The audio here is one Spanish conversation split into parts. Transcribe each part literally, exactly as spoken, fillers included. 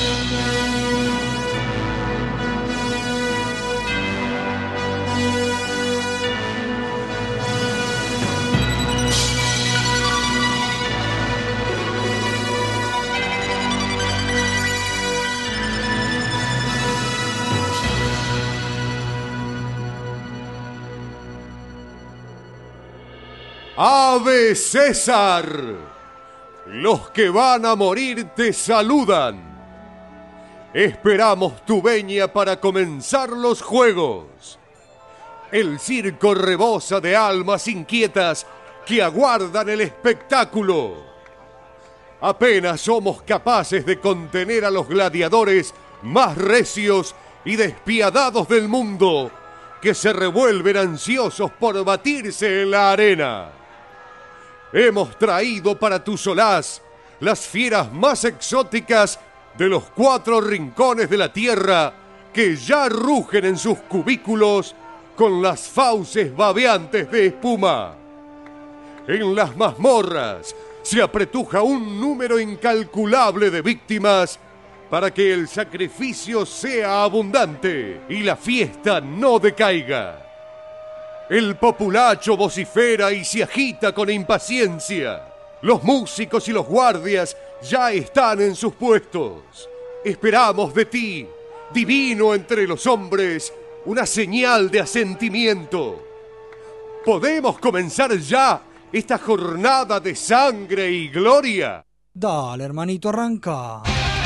¡Ave César! Los que van a morir te saludan. Esperamos tu veña para comenzar los juegos. El circo rebosa de almas inquietas que aguardan el espectáculo. Apenas somos capaces de contener a los gladiadores más recios y despiadados del mundo, que se revuelven ansiosos por batirse en la arena. Hemos traído para tu solaz las fieras más exóticas de los cuatro rincones de la tierra, que ya rugen en sus cubículos con las fauces babeantes de espuma. En las mazmorras se apretuja un número incalculable de víctimas para que el sacrificio sea abundante y la fiesta no decaiga. El populacho vocifera y se agita con impaciencia. Los músicos y los guardias ya están en sus puestos. Esperamos de ti, divino entre los hombres, una señal de asentimiento. ¿Podemos comenzar ya esta jornada de sangre y gloria? Dale, hermanito, arranca.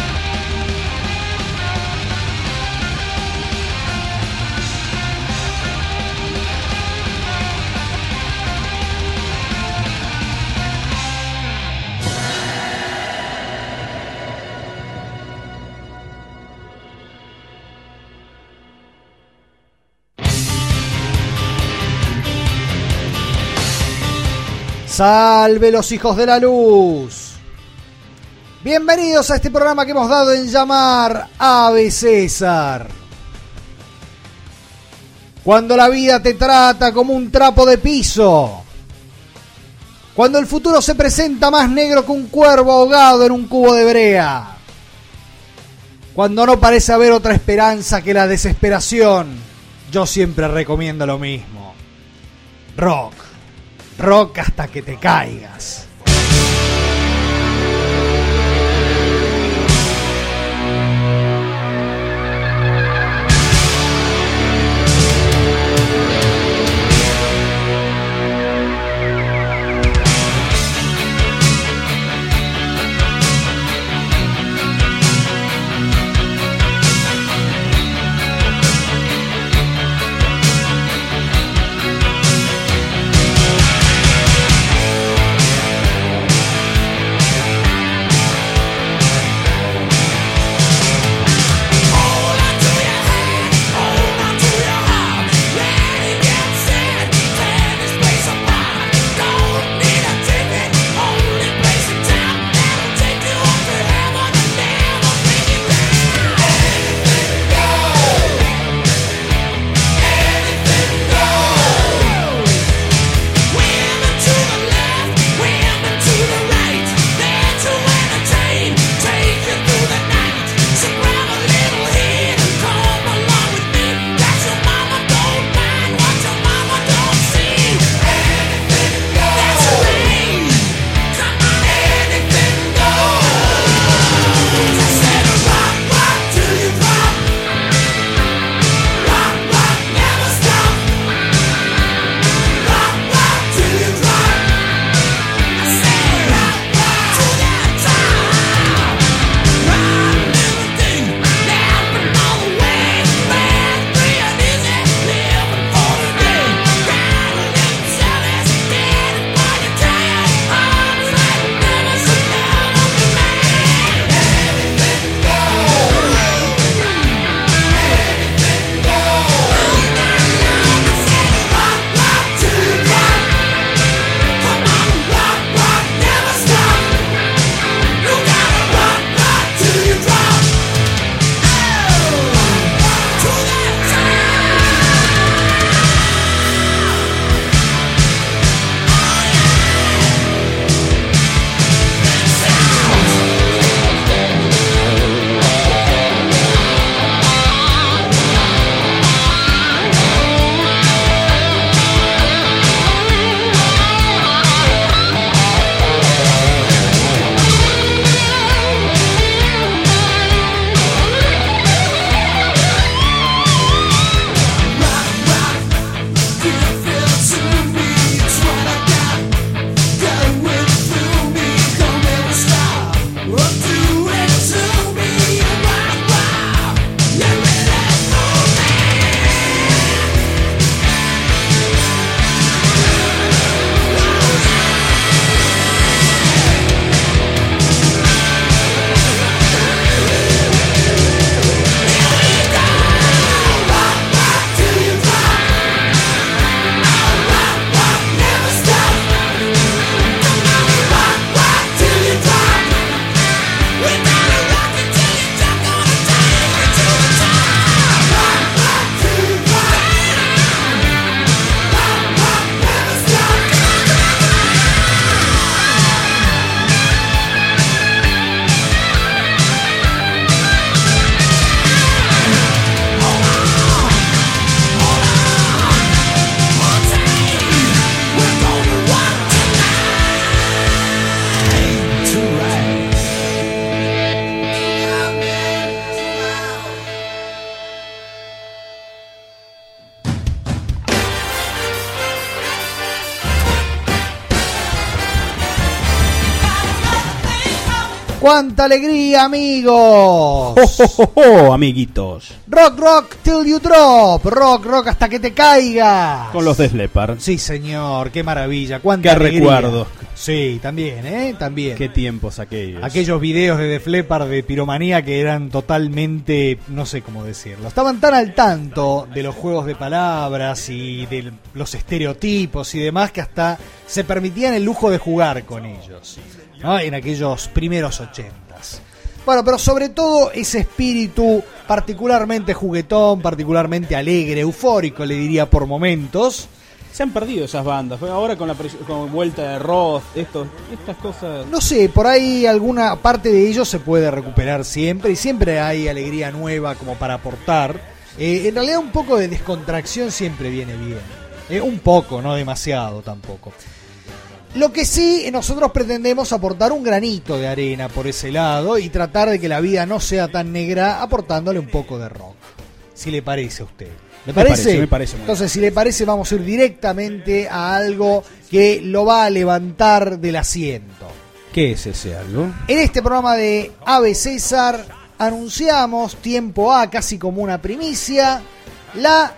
¡Salve los hijos de la luz! Bienvenidos a este programa que hemos dado en llamar Ave César. Cuando la vida te trata como un trapo de piso. Cuando el futuro se presenta más negro que un cuervo ahogado en un cubo de brea. Cuando no parece haber otra esperanza que la desesperación. Yo siempre recomiendo lo mismo. Rock. Rock hasta que te caigas. ¡Cuánta alegría, amigos! ¡Oh, oh, oh, oh, amiguitos! Rock, rock, till you drop. Rock, rock, hasta que te caigas. Con los Def Leppard. Sí, señor, qué maravilla. Cuánta Qué alegría. recuerdo. Sí, también, ¿eh? También. Qué tiempos aquellos. Aquellos videos de Def Leppard de piromanía que eran totalmente, no sé cómo decirlo. Estaban tan al tanto de los juegos de palabras y de los estereotipos y demás que hasta se permitían el lujo de jugar con ellos, ¿no? En aquellos primeros ochentas. Bueno, pero sobre todo ese espíritu particularmente juguetón, particularmente alegre, eufórico, le diría por momentos. Se han perdido esas bandas. Ahora con la pres- con vuelta de Roth, estos, estas cosas. No sé, por ahí alguna parte de ellos se puede recuperar siempre y siempre hay alegría nueva como para aportar. Eh, en realidad un poco de descontracción siempre viene bien. Eh, un poco, no demasiado tampoco. Lo que sí, nosotros pretendemos aportar un granito de arena por ese lado y tratar de que la vida no sea tan negra aportándole un poco de rock. Si le parece a usted. ¿Le parece? Me parece, me parece muy Entonces, si le parece, vamos a ir directamente a algo que lo va a levantar del asiento. ¿Qué es ese algo? En este programa de Ave César anunciamos, tiempo A, casi como una primicia, la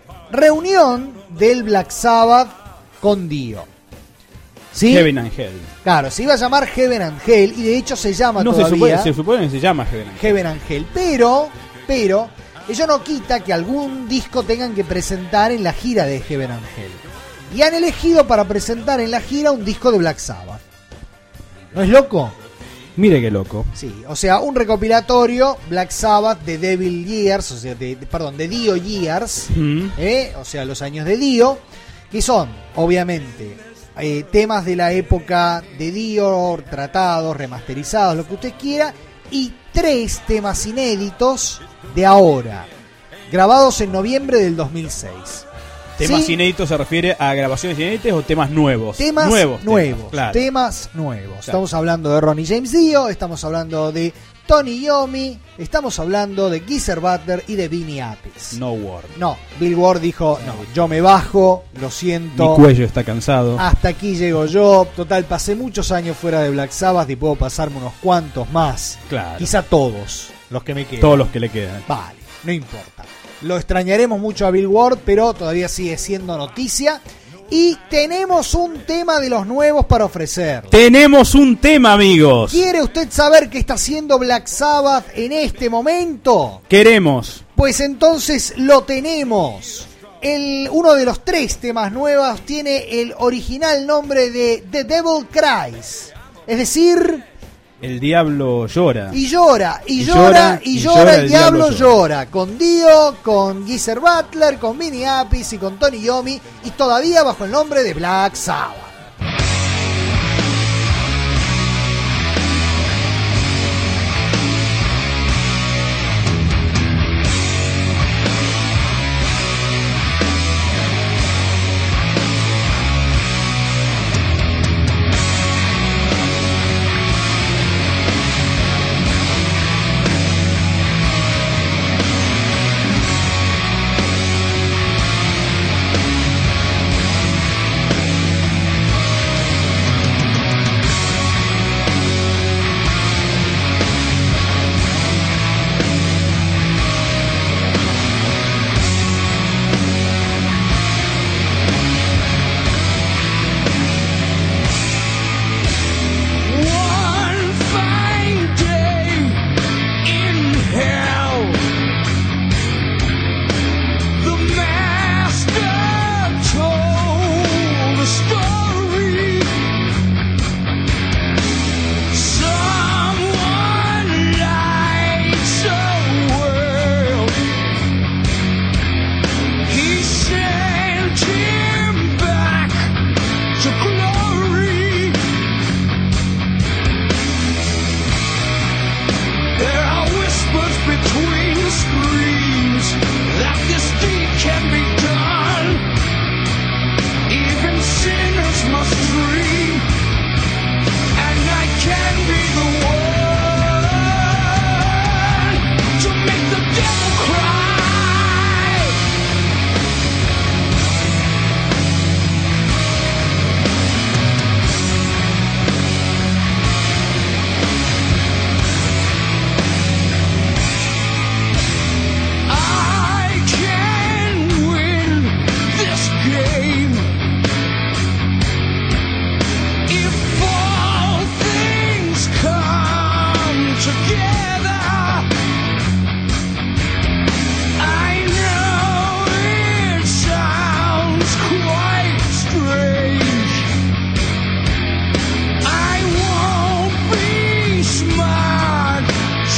reunión del Black Sabbath con Dio. ¿Sí? Heaven and Hell. Claro, se iba a llamar Heaven and Hell y de hecho se llama No se todavía supone, se supone que se llama Heaven and Hell. Heaven and Hell, pero, pero, ello no quita que algún disco tengan que presentar en la gira de Heaven and Hell. Y han elegido para presentar en la gira un disco de Black Sabbath. ¿No es loco? Mire qué loco. Sí, o sea, un recopilatorio Black Sabbath de Devil Years, o sea, de, de- perdón, de Dio Years, Mm. ¿eh? O sea, los años de Dio, que son, obviamente, eh, temas de la época de Dio, tratados, remasterizados, lo que usted quiera, y tres temas inéditos de ahora, grabados en noviembre del dos mil seis. ¿Temas ¿Sí? inéditos se refiere a grabaciones inéditas o temas nuevos? Temas nuevos. nuevos, temas, claro. temas nuevos. Estamos hablando de Ronnie James Dio, estamos hablando de Tony Iommi, estamos hablando de Geezer Butler y de Vinnie Appice. No word. No, Bill Ward dijo, no, yo me bajo, lo siento, Mi cuello está cansado. hasta aquí llego yo. Total, pasé muchos años fuera de Black Sabbath y puedo pasarme unos cuantos más. Claro. Quizá todos los que me quedan. Todos los que le quedan. Vale, no importa. Lo extrañaremos mucho a Bill Ward, pero todavía sigue siendo noticia. Y tenemos un tema de los nuevos para ofrecer. Tenemos un tema, amigos. ¿Quiere usted saber qué está haciendo Black Sabbath en este momento? Queremos. Pues entonces lo tenemos. El, uno de los tres temas nuevos tiene el original nombre de The Devil Cries. Es decir, El diablo llora. y llora, y, Y llora, llora, y y llora, llora, el, el diablo, diablo llora. Con Dio, con Geezer Butler, con Vinnie Appice y con Tony Iommi. Y todavía bajo el nombre de Black Sabbath.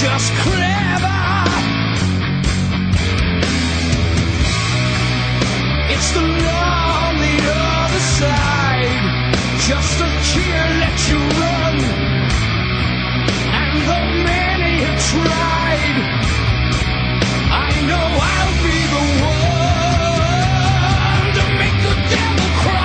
just clever. It's the law on the other side, just a cheer let you run. And though many have tried, I know I'll be the one to make the devil cry.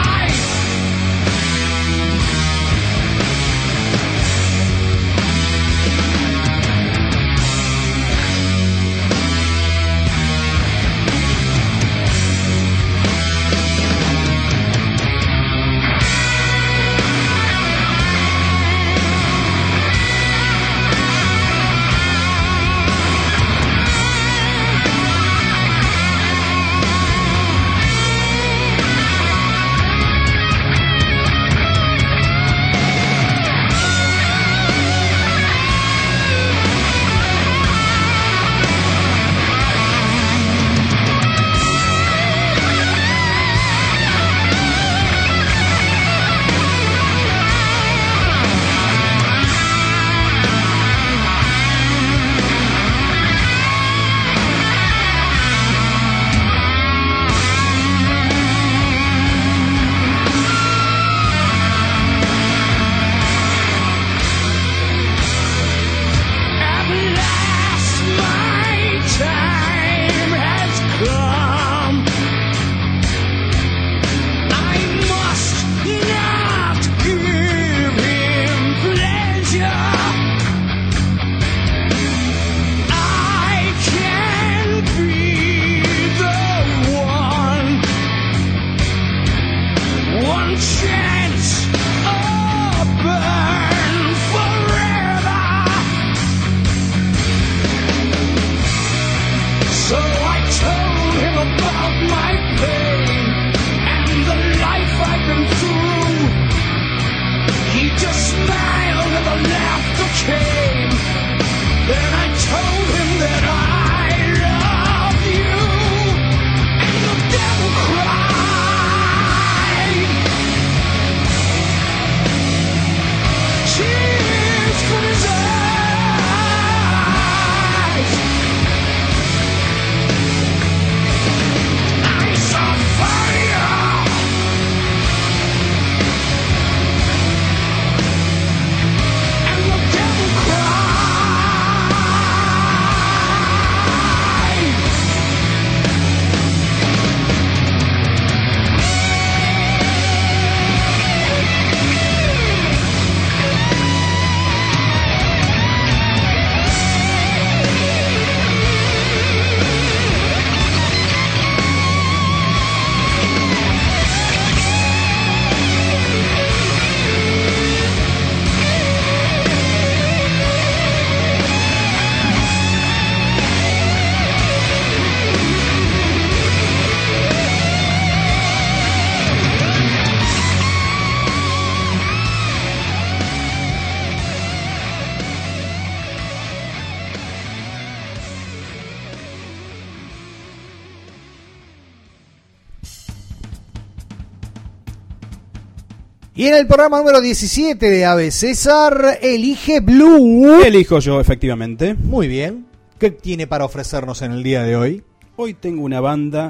Y en el programa número diecisiete de A B César, elige Blue. Elijo yo, efectivamente. Muy bien. ¿Qué tiene para ofrecernos en el día de hoy? Hoy tengo una banda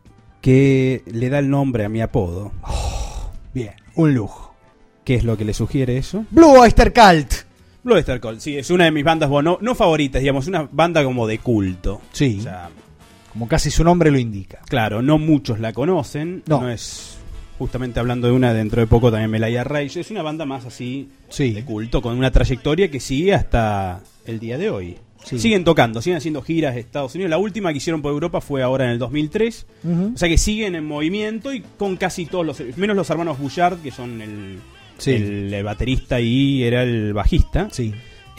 que le da el nombre a mi apodo. Oh, bien, un lujo. ¿Qué es lo que le sugiere eso? Blue Oyster Cult. Blue Oyster Cult, sí, es una de mis bandas, bueno, no, no favoritas, digamos, una banda como de culto. Sí, o sea, como casi su nombre lo indica. Claro, no muchos la conocen, no, no es... Justamente hablando de una, dentro de poco también Melaya Rage. Es una banda más así, sí, de culto, con una trayectoria que sigue hasta el día de hoy. Sí. Siguen tocando, siguen haciendo giras de Estados Unidos. La última que hicieron por Europa fue ahora en el dos mil tres. Uh-huh. O sea que siguen en movimiento y con casi todos los... Menos los hermanos Bouchard, que son el, sí, el, el baterista y era el bajista. Sí.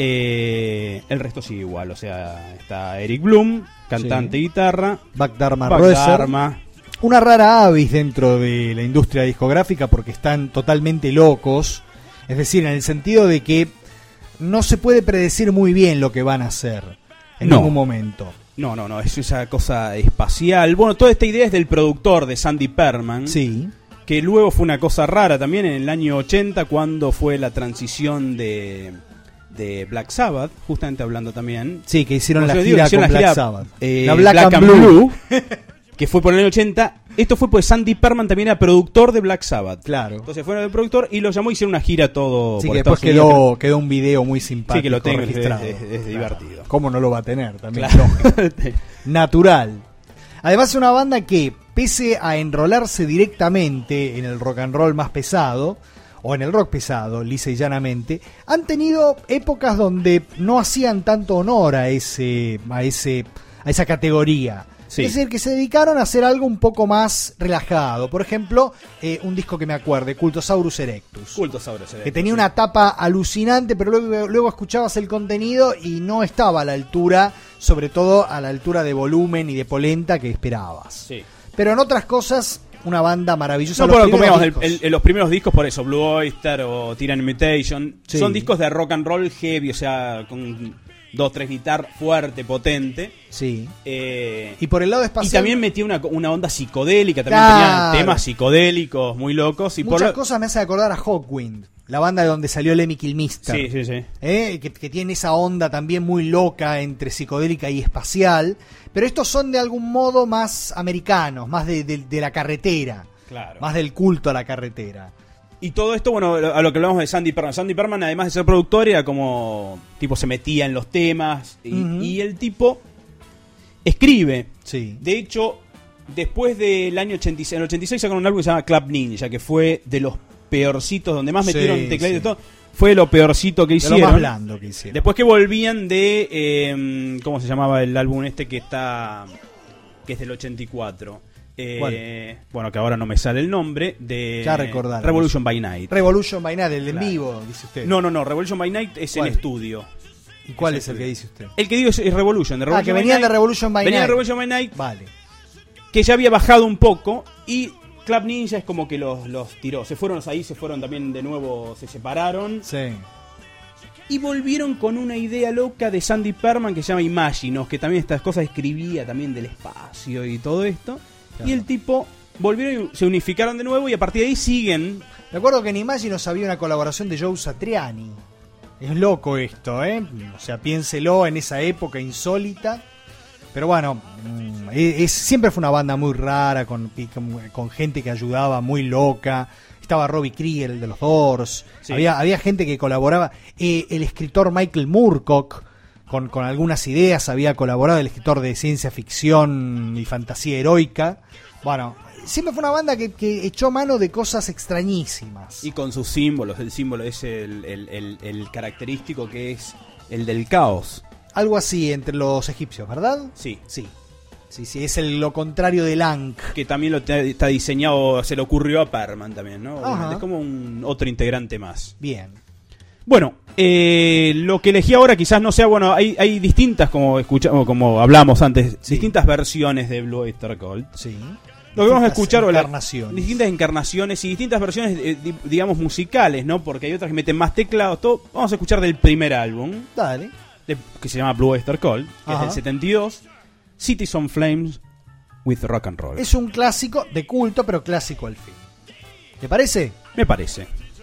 Eh, el resto sigue igual. O sea, está Eric Bloom, cantante y sí, guitarra. Buck Dharma Buck Dharma. Una rara avis dentro de la industria discográfica porque están totalmente locos. Es decir, en el sentido de que no se puede predecir muy bien lo que van a hacer en no. ningún momento. No, no, no, es esa cosa espacial. Bueno, toda esta idea es del productor de Sandy Perman. Sí. Que luego fue una cosa rara también en el año ochenta cuando fue la transición de, de Black Sabbath, justamente hablando también. Sí, que hicieron la digo, gira hicieron con la Black gira, Sabbath. Eh, la Black, Black and and Blue. Blue que fue por el año ochenta. Esto fue porque Sandy Perman también era productor de Black Sabbath. Claro. Entonces fueron el productor y lo llamó y hicieron una gira todo Sí, por que después Estados Unidos. quedó, quedó un video muy simpático. Sí, que lo tengo, registrado. es, es- es Claro. divertido. ¿Cómo no lo va a tener? También Claro. lógico. Natural. Además es una banda que, pese a enrolarse directamente en el rock and roll más pesado, o en el rock pesado, lisa y llanamente, han tenido épocas donde no hacían tanto honor a ese, a ese, a esa categoría. Sí. Es decir, que se dedicaron a hacer algo un poco más relajado. Por ejemplo, eh, un disco que me acuerde, Cultosaurus Erectus. Cultosaurus, Que tenía una tapa alucinante, pero luego, luego escuchabas el contenido y no estaba a la altura, sobre todo a la altura de volumen y de polenta que esperabas. Sí. Pero en otras cosas, una banda maravillosa. No, Los pero como primeros digamos, el- discos. el- el- los primeros discos, por eso, Blue Oyster o Tyrann Imitation, Sí. son discos de rock and roll heavy, o sea, con dos, tres guitarras fuerte, potente. Sí. Eh, Y por el lado y espacial, también metía una, una onda psicodélica, también Claro. tenían temas psicodélicos muy locos. Y por muchas lo- cosas me hacen acordar a Hawkwind, la banda de donde salió Lemmy Kilmister. Sí, sí, sí. ¿eh? que, que tiene esa onda también muy loca entre psicodélica y espacial. Pero estos son de algún modo más americanos, más de, de- de la carretera, Claro. más del culto a la carretera. Y todo esto, bueno, a lo que hablamos de Sandy Perman. Sandy Perman, además de ser productor, era como, tipo, se metía en los temas. Y, Ujú. y el tipo escribe. Sí. De hecho, después del año ochenta y seis, en el ochenta y seis sacaron un álbum que se llama Club Ninja, que fue de los peorcitos, donde más Sí, metieron teclado y sí. todo. Fue lo peorcito que De lo hicieron. más blando que hicieron. Después que volvían de... eh, ¿cómo se llamaba el álbum este que está... que es del ochenta y cuatro? Eh, ¿Cuál? bueno, que ahora no me sale el nombre. De Ya recordaremos. Revolution by Night. Revolution by Night, el en Claro. vivo, dice usted. No, no, no. Revolution by Night es ¿Cuál? en estudio. ¿Y cuál Ese es el que estudio. dice usted? El que digo es, es Revolution. De Ah, Revolution que by venían Night. de Revolution by Venía de Night. Revolution by Night, Vale. que ya había bajado un poco. Y Club Ninja es como que los, los tiró. Se fueron ahí, se fueron también de nuevo, se separaron. Sí. Y volvieron con una idea loca de Sandy Perman que se llama Imaginos, que también estas cosas escribía también del espacio y todo esto. Claro. Y el tipo volvieron y se unificaron de nuevo y a partir de ahí siguen. Recuerdo que en Imaginos había una colaboración de Joe Satriani. Es loco esto, ¿eh? O sea, piénselo en esa época insólita. Pero bueno, mm, es, es- siempre fue una banda muy rara, con, con, con gente que ayudaba, muy loca. Estaba Robbie Krieger, el de los Doors. Sí. Había, había gente que colaboraba. Eh, el escritor Michael Moorcock, con, con algunas ideas, había colaborado. El escritor de ciencia ficción y fantasía heroica. Bueno, siempre fue una banda que, que echó mano de cosas extrañísimas. Y con sus símbolos. El símbolo es el, el, el- el característico que es el del caos. Algo así entre los egipcios, ¿verdad? Sí. Sí. Sí, sí, es el, lo contrario del Ankh. Que también lo te- está diseñado, se le ocurrió a Perman también, ¿no? Ajá. Es como un otro integrante más. Bien. Bueno, eh, lo que elegí ahora quizás no sea, bueno, hay, hay distintas, como escuchamos, como hablamos antes, Sí. distintas versiones de Blue Oyster Cult. Sí. Lo que vamos a Distintas escuchar o la- encarnaciones. distintas encarnaciones y distintas versiones, eh, di- digamos, musicales, ¿no? Porque hay otras que meten más teclados, todo. Vamos a escuchar del primer álbum, Dale. de- que se llama Blue Oyster Cult, que Ajá. es del setenta y dos, Cities on Flames with Rock and Roll. Es un clásico de culto, pero clásico al fin. ¿Te parece? Me parece.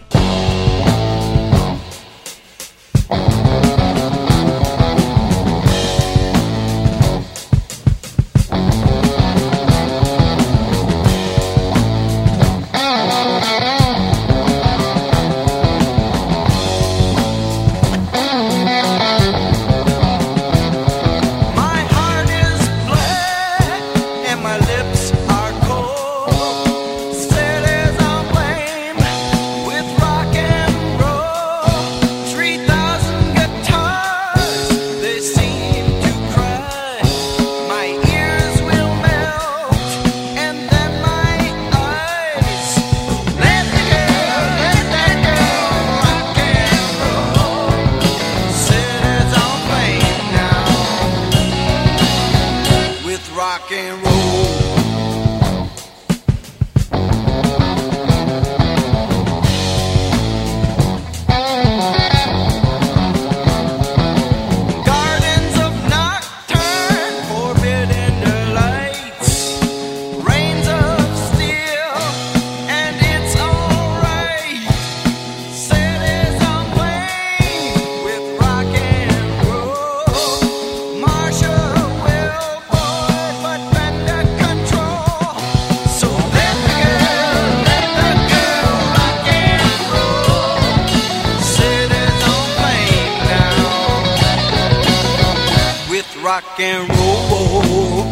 My heart is black and my lips are cold. Set as on flame with rock and roll. Three thousand guitars, they seem to cry. My ears will melt and then my eyes. Let the girl, let that girl rock and roll. Set as on flame now with rock and roll. Gardens of nocturne, forbidden delights, reigns of steel, and it's alright. Set as on flame with with rock and roll.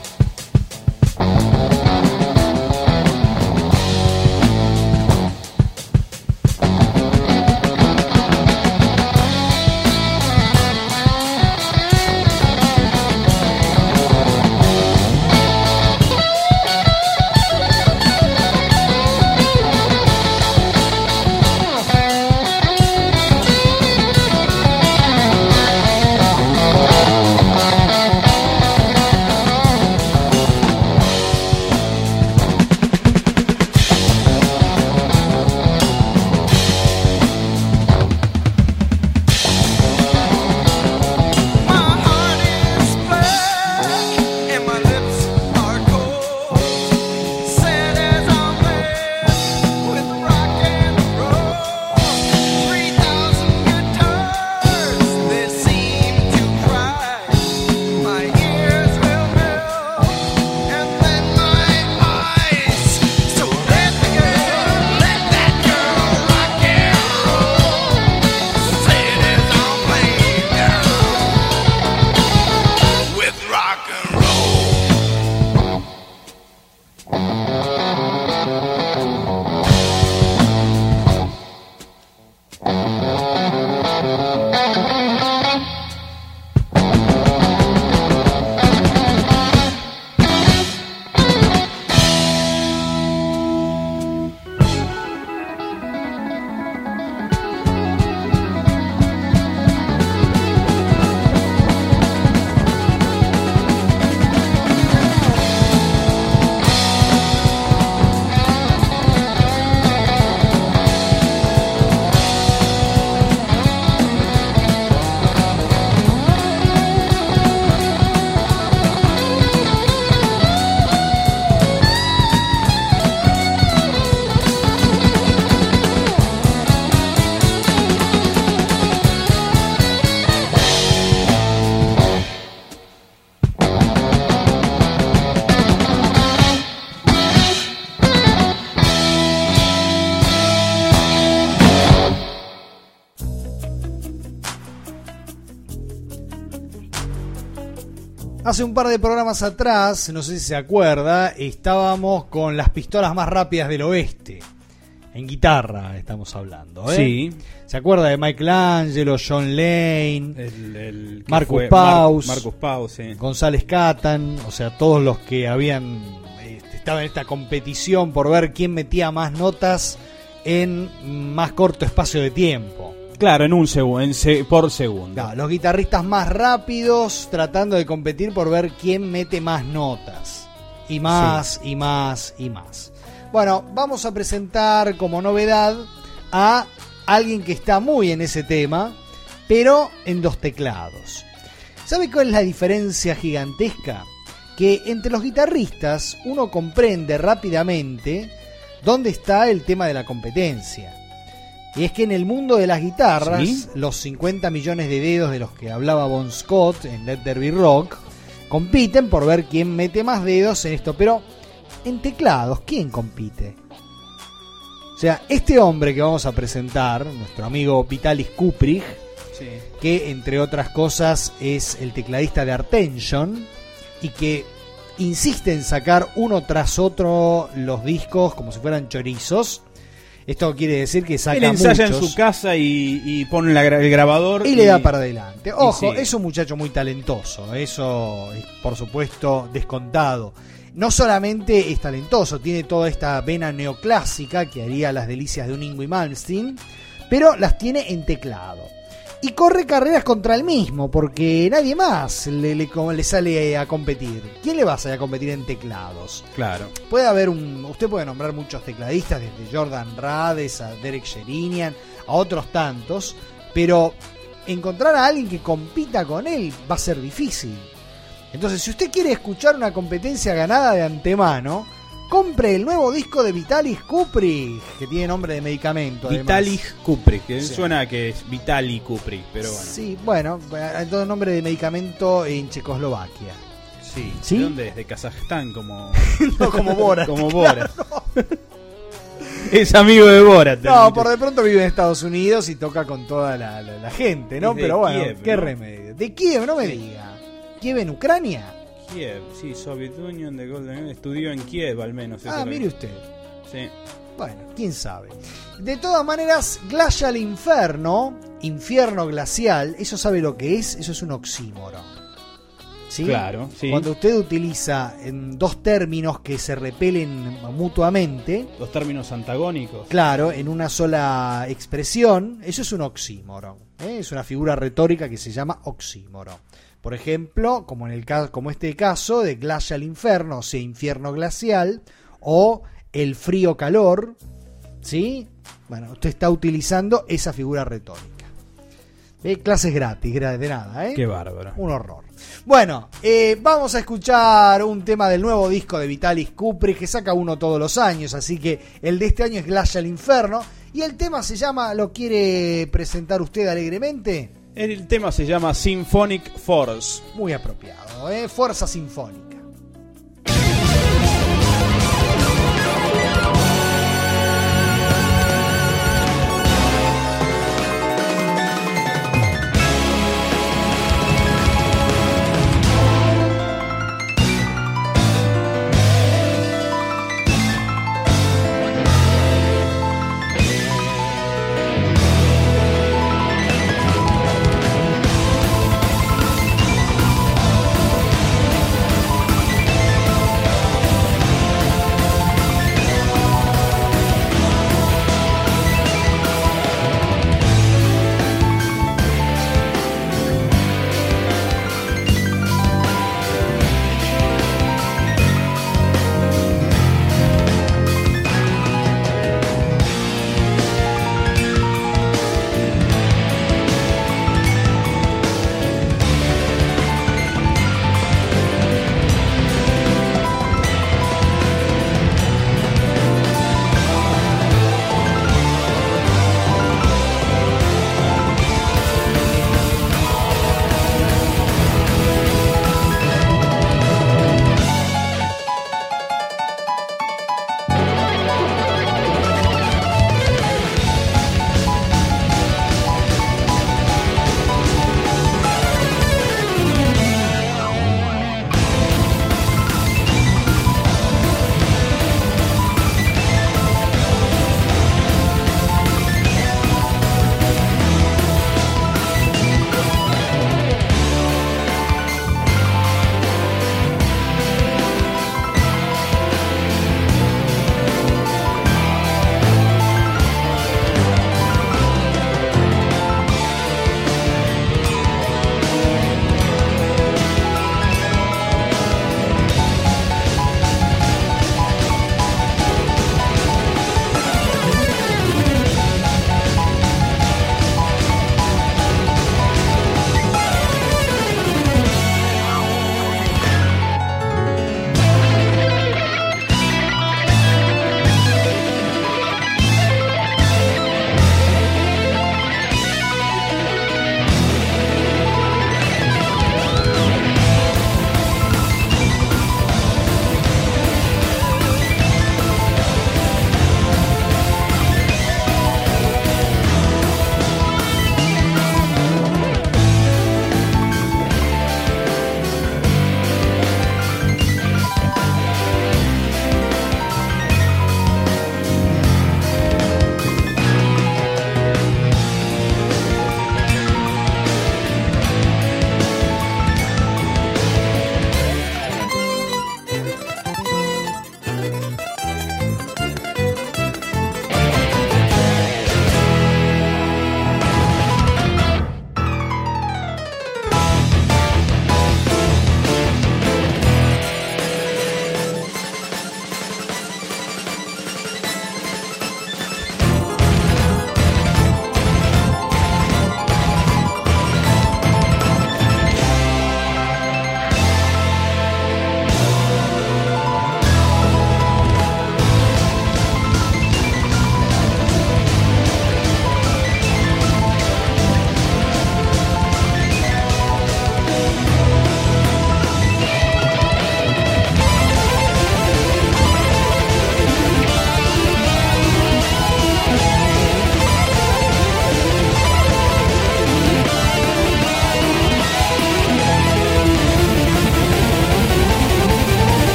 Hace un par de programas atrás, no sé si se acuerda, estábamos con las pistolas más rápidas del oeste. En guitarra estamos hablando, ¿eh? Sí. ¿Se acuerda de Michelangelo, John Lane, el, el Marcus Paus, Mar, Marcus Paus sí. González Catán? O sea, todos los que habían eh, estado en esta competición por ver quién metía más notas en más corto espacio de tiempo. Claro, en un segundo, en se, por segundo. Claro, los guitarristas más rápidos tratando de competir por ver quién mete más notas. Y más, sí. y más, y más. Bueno, vamos a presentar como novedad a alguien que está muy en ese tema, pero en los teclados. ¿Sabe cuál es la diferencia gigantesca? Que entre los guitarristas uno comprende rápidamente dónde está el tema de la competencia. Y es que en el mundo de las guitarras, ¿sí? Los cincuenta millones de dedos de los que hablaba Bon Scott en Let There Be Rock compiten por ver quién mete más dedos en esto. Pero en teclados, ¿quién compite? O sea, este hombre que vamos a presentar, nuestro amigo Vitalis Kuprich, sí. que entre otras cosas es el tecladista de Artention y que insiste en sacar uno tras otro los discos como si fueran chorizos. Esto quiere decir que saca Él ensaya muchos, en su casa y, y pone la, el grabador y, y le da para adelante. Ojo, sí. es un muchacho muy talentoso, eso es por supuesto descontado. No solamente es talentoso, tiene toda esta vena neoclásica que haría las delicias de un Yngwie Malmsteen, pero las tiene en teclado. Y corre carreras contra él mismo, porque nadie más le, le, le sale a competir. ¿Quién le va a salir a competir en teclados? Claro. Puede haber un. Usted puede nombrar muchos tecladistas, desde Jordan Rades a Derek Sherinian, a otros tantos, pero encontrar a alguien que compita con él va a ser difícil. Entonces, si usted quiere escuchar una competencia ganada de antemano, compre el nuevo disco de Vitalis Kuprich, que tiene nombre de medicamento. Vitalis Kuprich, que sí. suena que es Vitali Kuprich, pero bueno. Sí, bueno, todo nombre de medicamento en Checoslovaquia. Sí. ¿Sí? ¿De dónde es? De Kazajstán, como. No, como Borat. Como Borat. Claro, no. Es amigo de Borat. No, por de pronto vive en Estados Unidos y toca con toda la, la, la gente, ¿no? Es de Pero bueno, Kiev, qué ¿no? remedio. De Kiev, no me diga. Kiev en Ucrania. Kiev, sí, Soviet Union de Golden estudió en Kiev al menos. Ah, mire que... usted. Sí. Bueno, quién sabe. De todas maneras, Glacial Inferno, infierno glacial, ¿eso sabe lo que es? Eso es un oxímoron. ¿Sí? Claro, sí. Cuando usted utiliza en dos términos que se repelen mutuamente, dos términos antagónicos. Claro, en una sola expresión, eso es un oxímoron. ¿eh? Es una figura retórica que se llama oxímoron. Por ejemplo, como en el caso, como este caso de Glacial Inferno, o sea, infierno glacial, o el frío calor, ¿sí? Bueno, usted está utilizando esa figura retórica. ¿Eh? Clases gratis, de nada, ¿eh? Qué bárbaro. Un horror. Bueno, eh, vamos a escuchar un tema del nuevo disco de Vitalis Kupris, que saca uno todos los años, así que el de este año es Glacial Inferno, y el tema se llama, ¿lo quiere presentar usted alegremente? El tema se llama Symphonic Force. Muy apropiado, ¿eh? Fuerza sinfónica. Thank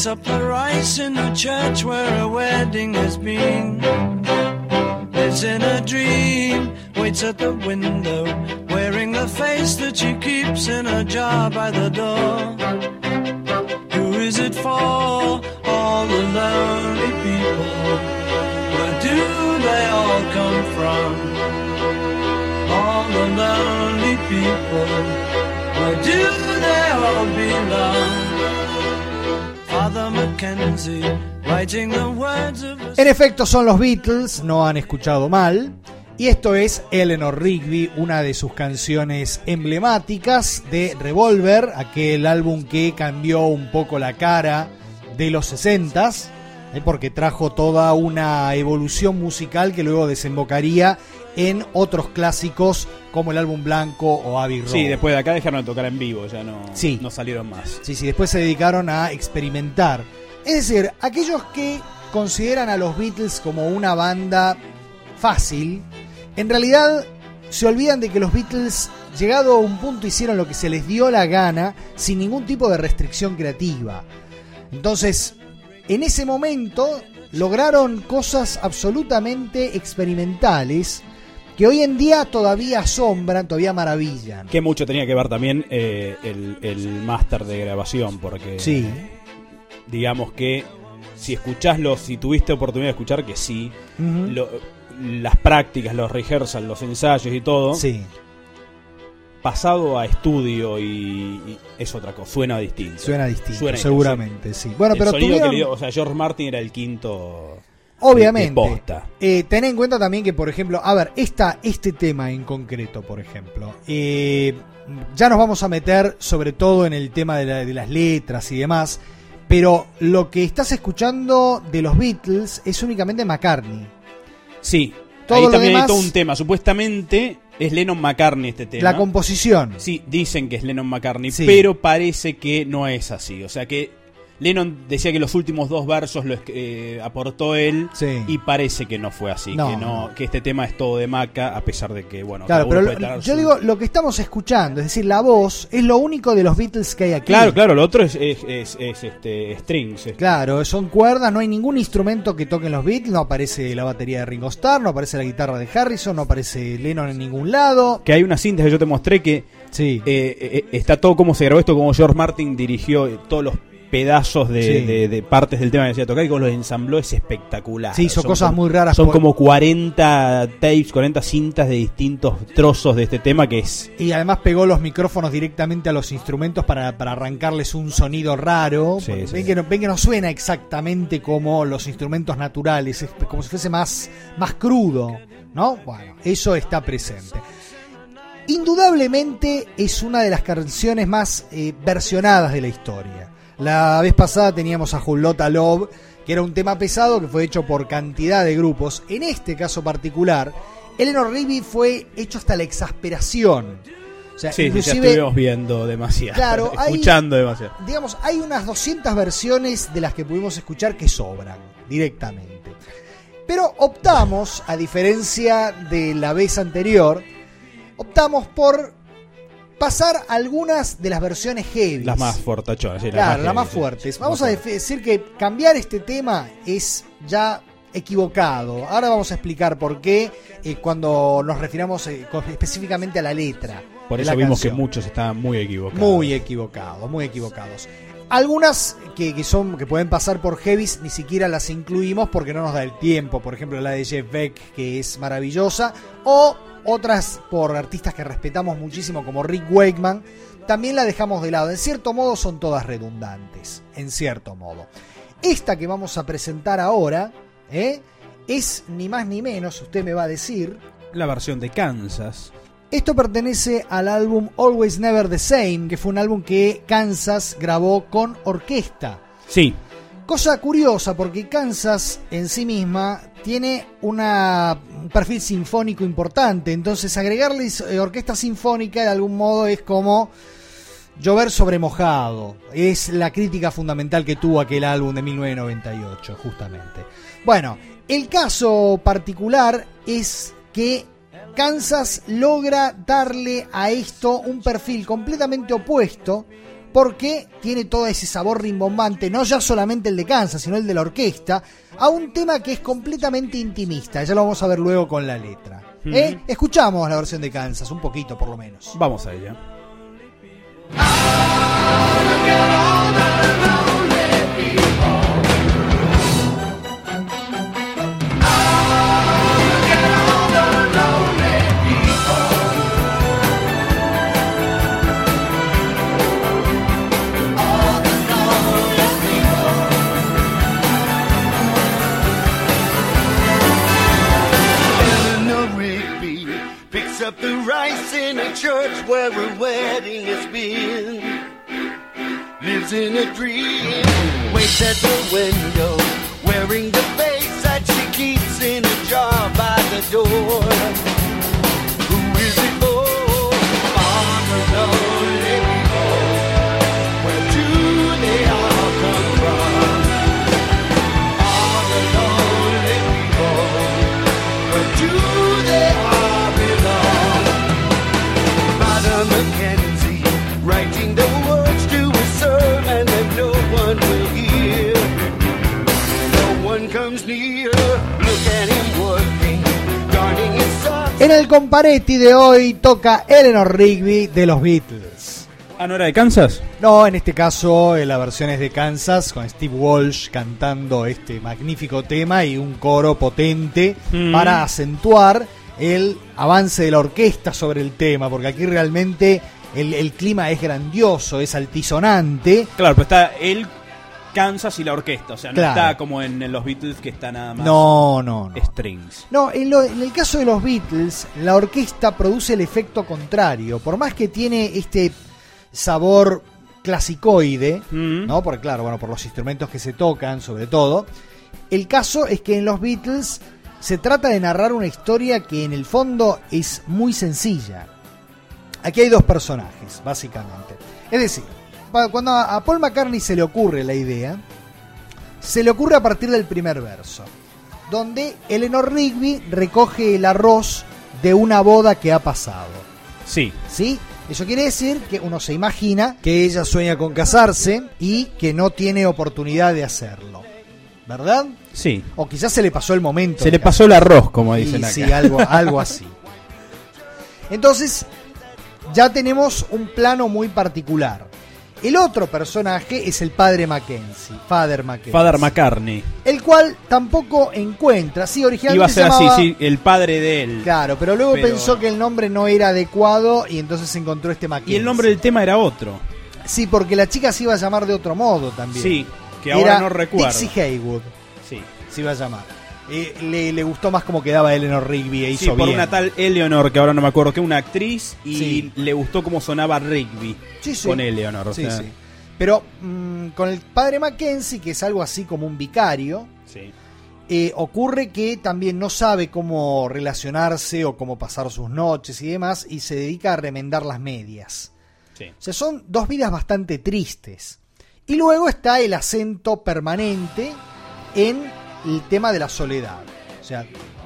Picks up the rice in the church where a wedding has been. Lives in a dream, waits at the window, wearing the face that she keeps in a jar by the door. Who is it for? All the lonely people. Where do they all come from? All the lonely people. Where do they all belong? Father Mackenzie, writing the words of a... En efecto son los Beatles, no han escuchado mal. Y esto es Eleanor Rigby, una de sus canciones emblemáticas de Revolver, aquel álbum que cambió un poco la cara de los sesentas, eh, porque trajo toda una evolución musical que luego desembocaría en otros clásicos como el álbum Blanco o Abbey Road. Sí, después de acá dejaron de tocar en vivo, ya no, sí. no salieron más. Sí, sí, después se dedicaron a experimentar. Es decir, aquellos que consideran a los Beatles como una banda fácil, en realidad se olvidan de que los Beatles, llegado a un punto, hicieron lo que se les dio la gana sin ningún tipo de restricción creativa. Entonces, en ese momento lograron cosas absolutamente experimentales que hoy en día todavía asombran, todavía maravillan. Que mucho tenía que ver también eh, el, el máster de grabación, porque sí. digamos que si escuchás, si tuviste oportunidad de escuchar, que sí, uh-huh. lo, las prácticas, los rehearsals, los ensayos y todo, sí. pasado a estudio y, y es otra cosa, suena distinto. Suena distinto, suena seguramente, distinto. sí. Bueno, el pero sonido tuvieron... que le dio, o sea, George Martin era el quinto. Obviamente. Eh, ten en cuenta también que, por ejemplo, a ver, esta, este tema en concreto, por ejemplo, eh, ya nos vamos a meter sobre todo en el tema de, la, de las letras y demás, pero lo que estás escuchando de los Beatles es únicamente McCartney. Sí, todo ahí lo también demás, hay todo un tema. Supuestamente es Lennon-McCartney este tema. La composición. Sí, dicen que es Lennon-McCartney, sí. pero parece que no es así. O sea que Lennon decía que los últimos dos versos los eh, aportó él, sí. y parece que no fue así, no, que no, no. que este tema es todo de Maca, a pesar de que, bueno, claro, pero lo, yo su... digo, lo que estamos escuchando, es decir, la voz es lo único de los Beatles que hay aquí. Claro, claro, lo otro es, es, es, es este strings. Es... Claro, son cuerdas, no hay ningún instrumento que toquen los Beatles, no aparece la batería de Ringo Starr, no aparece la guitarra de Harrison, no aparece Lennon en ningún lado. Que hay una síntesis que yo te mostré que sí. eh, eh, está todo como se grabó esto, como George Martin dirigió eh, todos los pedazos de, sí. de, de partes del tema que decía tocar y como los ensambló, es espectacular. Sí, son, son cosas como, muy raras. Son por... como cuarenta tapes, cuarenta cintas de distintos trozos de este tema que es... Y además pegó los micrófonos directamente a los instrumentos para, para arrancarles un sonido raro. Sí, sí. Ven, que no, ven que no suena exactamente como los instrumentos naturales, es como si fuese más, más crudo, ¿no? Bueno, eso está presente. Indudablemente es una de las canciones más eh, versionadas de la historia. La vez pasada teníamos a Whole Lotta Love, que era un tema pesado que fue hecho por cantidad de grupos. En este caso particular, Eleanor Rigby fue hecho hasta la exasperación. O sea, sí, inclusive, sí, ya estuvimos viendo demasiado, claro, escuchando hay, demasiado. Digamos, hay unas doscientas versiones de las que pudimos escuchar que sobran directamente. Pero optamos, a diferencia de la vez anterior, optamos por pasar algunas de las versiones heavy. Las más fortachonas. Sí, claro, las más, las más heavy, fuertes. sí. Vamos a decir que cambiar este tema es ya equivocado. Ahora vamos a explicar por qué eh, cuando nos refiramos eh, específicamente a la letra. Por eso vimos canción. Que muchos estaban muy equivocados. Muy equivocados, muy equivocados. Algunas que, que son que pueden pasar por heavies ni siquiera las incluimos porque no nos da el tiempo. Por ejemplo, la de Jeff Beck, que es maravillosa, o otras por artistas que respetamos muchísimo como Rick Wakeman, también la dejamos de lado. En cierto modo son todas redundantes, en cierto modo. Esta que vamos a presentar ahora ¿eh? es ni más ni menos, usted me va a decir, la versión de Kansas. Esto pertenece al álbum Always Never the Same, que fue un álbum que Kansas grabó con orquesta. Sí. Cosa curiosa, porque Kansas en sí misma tiene una, un perfil sinfónico importante, entonces agregarle orquesta sinfónica de algún modo es como llover sobre mojado. Es la crítica fundamental que tuvo aquel álbum de mil novecientos noventa y ocho, justamente. Bueno, el caso particular es que Kansas logra darle a esto un perfil completamente opuesto, porque tiene todo ese sabor rimbombante, no ya solamente el de Kansas, sino el de la orquesta, a un tema que es completamente intimista. Ya lo vamos a ver luego con la letra. Mm. ¿Eh? Escuchamos la versión de Kansas, un poquito por lo menos. Vamos a ella. Up the rice in a church where a wedding has been. Lives in a dream, waits at the window, wearing the face that she keeps in a jar by the door. Who is it for? On the lonely people. Where do they all come from? On the lonely people. Where do they all Mackenzie, writing the words to a sermon that no one will hear. No one comes near. Look at him working, darning his socks. En el Comparetti de hoy toca Eleanor Rigby de los Beatles. Ah, ¿no era de Kansas? No, en este caso la versión es de Kansas, con Steve Walsh cantando este magnífico tema y un coro potente mm. para acentuar el avance de la orquesta sobre el tema, porque aquí realmente el, el clima es grandioso, es altisonante. Claro, pero está el Kansas y la orquesta, o sea, no claro. está como en, en los Beatles que está nada más no, no, no. strings. No, en, lo, en el caso de los Beatles, la orquesta produce el efecto contrario, por más que tiene este sabor clasicoide, mm. ¿no? Porque claro, bueno, por los instrumentos que se tocan, sobre todo. El caso es que en los Beatles se trata de narrar una historia que en el fondo es muy sencilla. Aquí hay dos personajes, básicamente. Es decir, cuando a Paul McCartney se le ocurre la idea, se le ocurre a partir del primer verso, donde Eleanor Rigby recoge el arroz de una boda que ha pasado. Sí. ¿Sí? Eso quiere decir que uno se imagina que ella sueña con casarse y que no tiene oportunidad de hacerlo. ¿Verdad? Sí. O quizás se le pasó el momento. Se le pasó el arroz, como dicen acá. Sí, algo, algo así. Entonces, ya tenemos un plano muy particular. El otro personaje es el padre Mackenzie, Father Mackenzie. Father McCartney. El cual tampoco encuentra, sí, originalmente iba a ser se llamaba, así, sí, el padre de él. Claro, pero luego pero... pensó que el nombre no era adecuado y entonces encontró este Mackenzie. Y el nombre del tema era otro. Sí, porque la chica se iba a llamar de otro modo también. Sí, que ahora era no recuerdo. Dixie Haywood. Sí. Se iba a llamar. Eh, le, le gustó más cómo quedaba Eleanor Rigby e hizo sí, por bien. una tal Eleanor, que ahora no me acuerdo, que es una actriz, y sí. le gustó cómo sonaba Rigby sí, sí. con Eleanor. O sí, sea. sí. Pero mmm, con el padre Mackenzie, que es algo así como un vicario, sí. eh, ocurre que también no sabe cómo relacionarse o cómo pasar sus noches y demás, y se dedica a remendar las medias. Sí. O sea, son dos vidas bastante tristes. Y luego está el acento permanente en el tema de la soledad. O sea,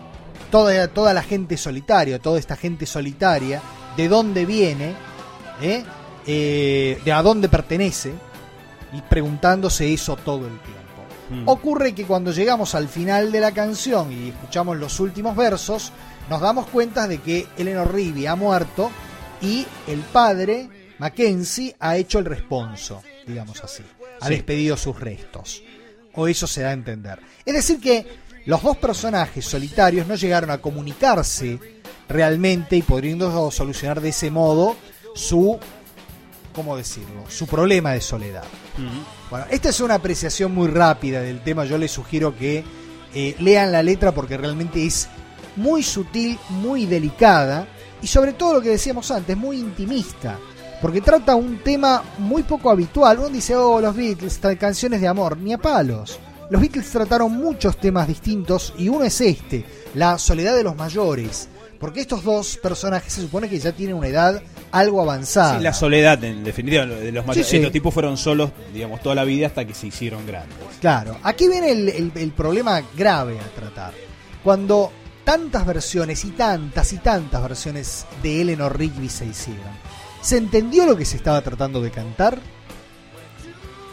toda, toda la gente solitaria, toda esta gente solitaria, de dónde viene, ¿eh? Eh, de a dónde pertenece, y preguntándose eso todo el tiempo. Mm. Ocurre que cuando llegamos al final de la canción y escuchamos los últimos versos, nos damos cuenta de que Eleanor Rigby ha muerto y el padre Mackenzie ha hecho el responso, digamos así, ha sí. despedido sus restos. O eso se da a entender. Es decir que los dos personajes solitarios no llegaron a comunicarse realmente y pudiendo solucionar de ese modo su, ¿cómo decirlo?, su problema de soledad. Uh-huh. Bueno, esta es una apreciación muy rápida del tema. Yo les sugiero que eh, lean la letra porque realmente es muy sutil, muy delicada y sobre todo lo que decíamos antes, muy intimista. Porque trata un tema muy poco habitual. Uno dice, oh, los Beatles, canciones de amor. Ni a palos. Los Beatles trataron muchos temas distintos y uno es este, la soledad de los mayores. Porque estos dos personajes se supone que ya tienen una edad algo avanzada. Sí, la soledad, en definitiva, de los mayores. Sí, sí. Estos tipos fueron solos, digamos, toda la vida hasta que se hicieron grandes. Claro, aquí viene el, el, el problema grave a tratar. Cuando tantas versiones y tantas y tantas versiones de Eleanor Rigby se hicieron, ¿se entendió lo que se estaba tratando de cantar?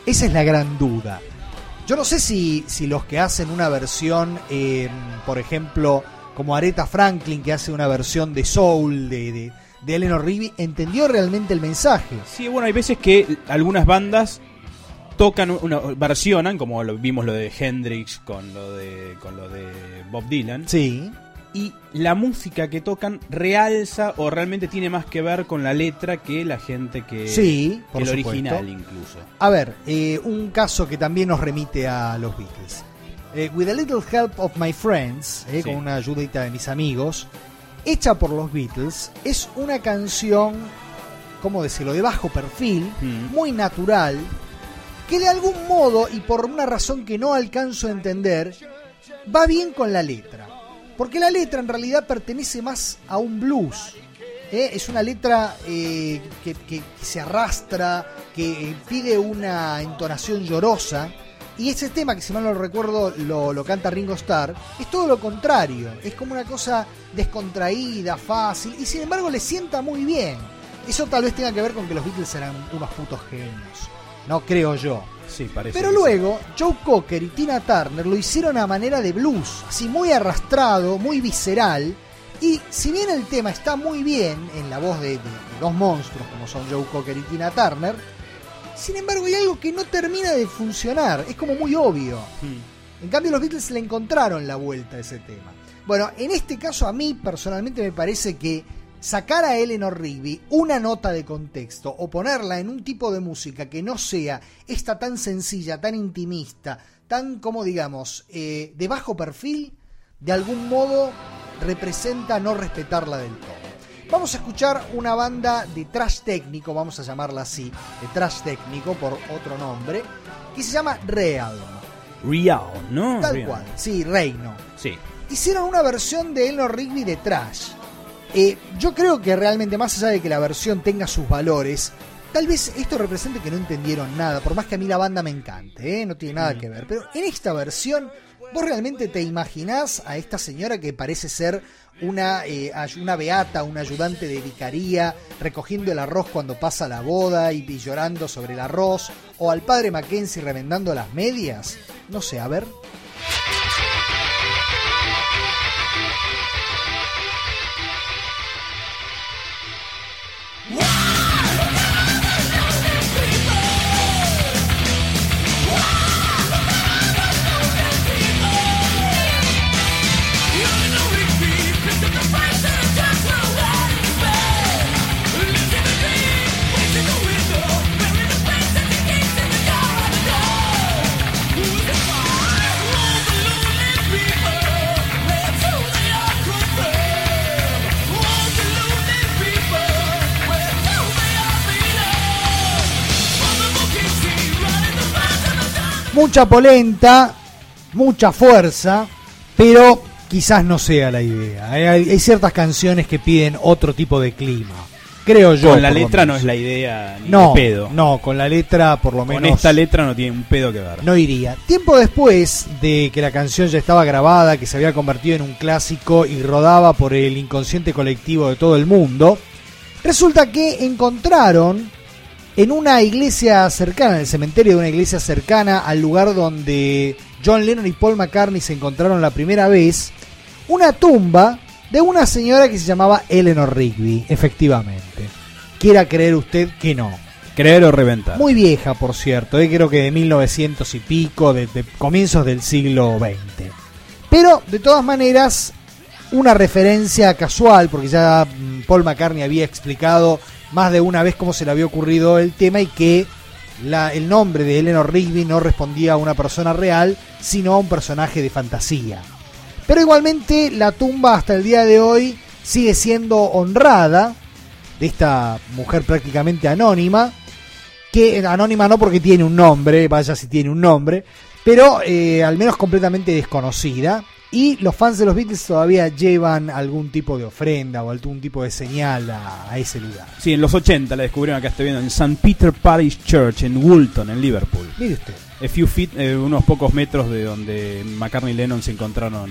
Esa es la gran duda. Yo no sé si, si los que hacen una versión, eh, por ejemplo, como Aretha Franklin, que hace una versión de soul de, de, de Eleanor Rigby, entendió realmente el mensaje. Sí, bueno, hay veces que algunas bandas tocan, una, versionan, como lo, vimos lo de Hendrix con lo de, con lo de Bob Dylan. Sí. Y la música que tocan realza o realmente tiene más que ver con la letra que la gente que, sí, por que el supuesto. original incluso. A ver, eh, un caso que también nos remite a los Beatles. Eh, With a Little Help of My Friends, eh, sí. con una ayudita de mis amigos, hecha por los Beatles, es una canción, ¿cómo decirlo?, de bajo perfil, mm. muy natural, que de algún modo, y por una razón que no alcanzo a entender, va bien con la letra. Porque la letra en realidad pertenece más a un blues. ¿eh? Es una letra eh, que, que, que se arrastra, que pide una entonación llorosa. Y ese tema, que si mal no lo recuerdo, lo, lo canta Ringo Starr, es todo lo contrario. Es como una cosa descontraída, fácil, y sin embargo le sienta muy bien. Eso tal vez tenga que ver con que los Beatles eran unos putos genios. No creo yo. Sí, parece. Pero luego, sí. Joe Cocker y Tina Turner lo hicieron a manera de blues, así muy arrastrado, muy visceral. Y si bien el tema está muy bien en la voz de, de, de dos monstruos como son Joe Cocker y Tina Turner, sin embargo hay algo que no termina de funcionar, es como muy obvio. Hmm. En cambio los Beatles le encontraron la vuelta a ese tema. Bueno, en este caso a mí personalmente me parece que sacar a Eleanor Rigby una nota de contexto o ponerla en un tipo de música que no sea esta tan sencilla, tan intimista, tan, como digamos, eh, de bajo perfil, de algún modo representa no respetarla del todo. Vamos a escuchar una banda de thrash técnico, vamos a llamarla así, de thrash técnico por otro nombre, que se llama Real. Real, ¿no? Tal Real. cual, sí, Reino. Sí. Hicieron una versión de Eleanor Rigby de thrash. Eh, yo creo que realmente, más allá de que la versión tenga sus valores, tal vez esto represente que no entendieron nada, por más que a mí la banda me encante, ¿eh? No tiene nada mm. que ver. Pero en esta versión, ¿vos realmente te imaginás a esta señora que parece ser una, eh, una beata, una ayudante de vicaría, recogiendo el arroz cuando pasa la boda y, y llorando sobre el arroz? ¿O al padre Mackenzie remendando las medias? No sé, a ver... Mucha polenta, mucha fuerza, pero quizás no sea la idea. Hay, hay ciertas canciones que piden otro tipo de clima, creo yo. Con la letra no es la idea ni no, de pedo. No, con la letra por lo menos... Con esta letra no tiene un pedo que ver. No iría. Tiempo después de que la canción ya estaba grabada, que se había convertido en un clásico y rodaba por el inconsciente colectivo de todo el mundo, resulta que encontraron... en una iglesia cercana, en el cementerio de una iglesia cercana al lugar donde John Lennon y Paul McCartney se encontraron la primera vez, una tumba de una señora que se llamaba Eleanor Rigby, efectivamente. Quiera creer usted que no. Creer o reventar. Muy vieja, por cierto, eh, creo que de mil novecientos y pico, de, de comienzos del siglo veinte. Pero, de todas maneras, una referencia casual, porque ya Paul McCartney había explicado más de una vez cómo se le había ocurrido el tema y que la, el nombre de Eleanor Rigby no respondía a una persona real, sino a un personaje de fantasía. Pero igualmente la tumba hasta el día de hoy sigue siendo honrada, de esta mujer prácticamente anónima, que anónima no porque tiene un nombre, vaya si tiene un nombre, pero eh, al menos completamente desconocida. Y los fans de los Beatles todavía llevan algún tipo de ofrenda o algún tipo de señal a, a ese lugar. Sí, en los ochenta la descubrieron, acá estoy viendo, en Saint Peter Parish Church, en Woolton, en Liverpool. Mire usted. A few feet, eh, unos pocos metros de donde McCartney y Lennon se encontraron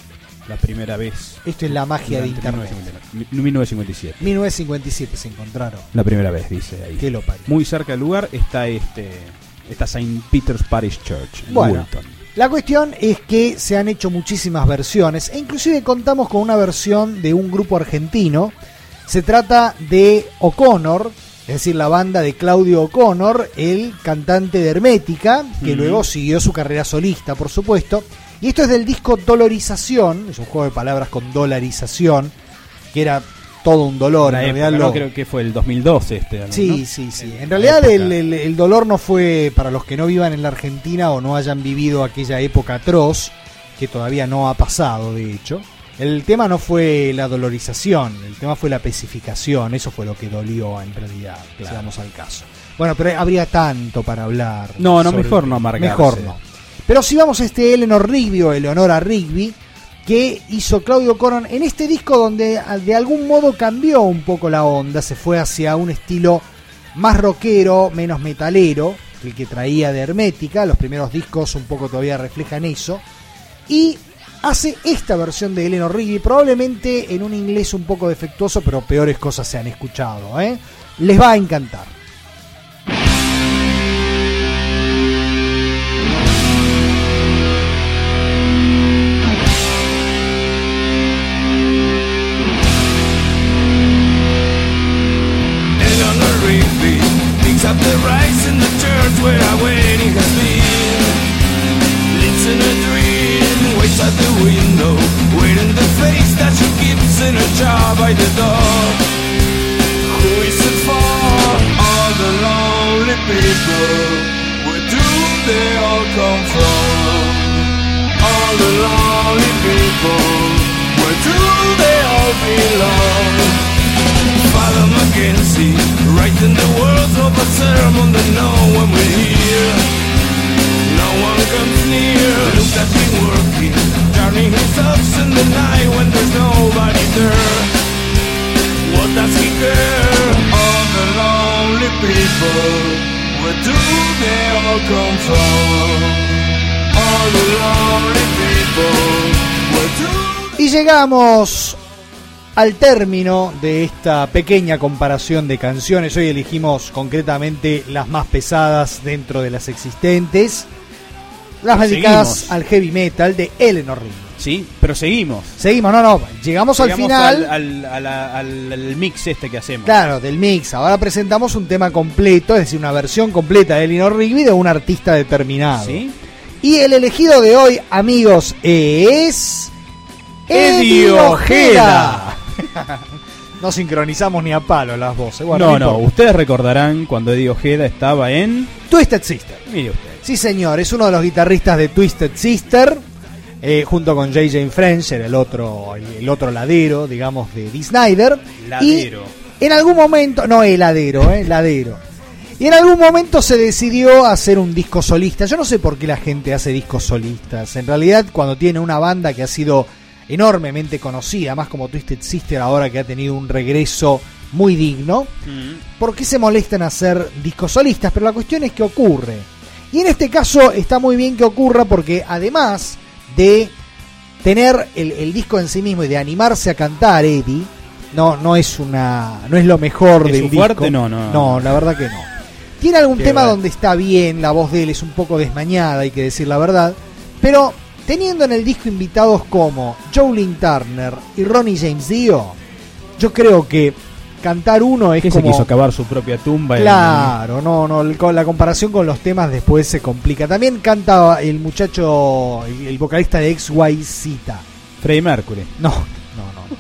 la primera vez. Esto es la magia de internet. mil novecientos cincuenta y siete. mil novecientos cincuenta y siete se encontraron. La primera vez, dice ahí. Qué lo parió. Muy cerca del lugar está este esta Saint Peter's Parish Church en Bueno, Woolton. La cuestión es que se han hecho muchísimas versiones e inclusive contamos con una versión de un grupo argentino. Se trata de O'Connor, es decir, la banda de Claudio O'Connor, el cantante de Hermética, que mm. luego siguió su carrera solista, por supuesto. Y esto es del disco Dolorización, es un juego de palabras con dolarización, que era todo un dolor. En realidad época, lo... no, creo que fue el dos mil doce este. ¿No? Sí, sí, sí. En realidad el, el, el dolor no fue, para los que no vivan en la Argentina o no hayan vivido aquella época atroz, que todavía no ha pasado, de hecho. El tema no fue la dolorización, el tema fue la especificación, eso fue lo que dolió en realidad, claro. Si vamos al caso. Bueno, pero habría tanto para hablar. No, no, mejor no amargarse. Mejor no. Pero si vamos a este Eleanor Rigby o Eleonora Rigby, que hizo Claudio O'Connor en este disco donde de algún modo cambió un poco la onda, se fue hacia un estilo más rockero, menos metalero, el que traía de Hermética, los primeros discos un poco todavía reflejan eso, y hace esta versión de Eleanor Rigby, probablemente en un inglés un poco defectuoso, pero peores cosas se han escuchado, ¿eh? Les va a encantar. Up the rice in the church where our wedding has been. Lives in a dream, waits at the window, waiting the face that she keeps in a jar by the door. Who is it for? All the lonely people. Where do they all come from? All the lonely people. Where do they all belong? Father Mackenzie, writing the words of a sermon that no one will hear. No one comes near. Look at him working, turning his ups in the night when there's nobody there. What does he care? All the lonely people, where do they all come from? All the lonely people, where do they... Y llegamos al término de esta pequeña comparación de canciones. Hoy elegimos concretamente las más pesadas dentro de las existentes, las dedicadas seguimos al heavy metal de Eleanor Rigby. Sí, pero seguimos. Seguimos, no, no, llegamos, llegamos al final. Al, al, al, al mix este que hacemos. Claro, del mix. Ahora presentamos un tema completo, es decir, una versión completa de Eleanor Rigby de un artista determinado. ¿Sí? Y el elegido de hoy, amigos, es... Eddie Ojeda. No sincronizamos ni a palo las voces. Bueno, no, no, no, ustedes recordarán cuando Eddie Ojeda estaba en Twisted Sister. Mire usted. Sí, señor, es uno de los guitarristas de Twisted Sister, eh, junto con J J French, era el otro, el, el otro ladero, digamos, de Dee Snider. Ladero. Y en algún momento, no el ladero, eh, ladero. Y en algún momento se decidió hacer un disco solista. Yo no sé por qué la gente hace discos solistas. En realidad, cuando tiene una banda que ha sido enormemente conocida, más como Twisted Sister ahora que ha tenido un regreso muy digno, mm. ¿por qué se molestan en hacer discos solistas? Pero la cuestión es que ocurre. Y en este caso está muy bien que ocurra porque además de tener el, el disco en sí mismo y de animarse a cantar Eddie, no, no es una, no es lo mejor ¿Es del su disco. Fuerte? No, no, no, la verdad que no. Tiene algún Qué tema verdad. donde está bien, la voz de él es un poco desmañada, hay que decir la verdad, pero teniendo en el disco invitados como Jolene Turner y Ronnie James Dio, yo creo que cantar uno es que como... se quiso cavar su propia tumba. Claro, en... no, no, con la comparación con los temas después se complica. También canta el muchacho, el, el vocalista de X Y Z. Freddie Mercury. No, no, no.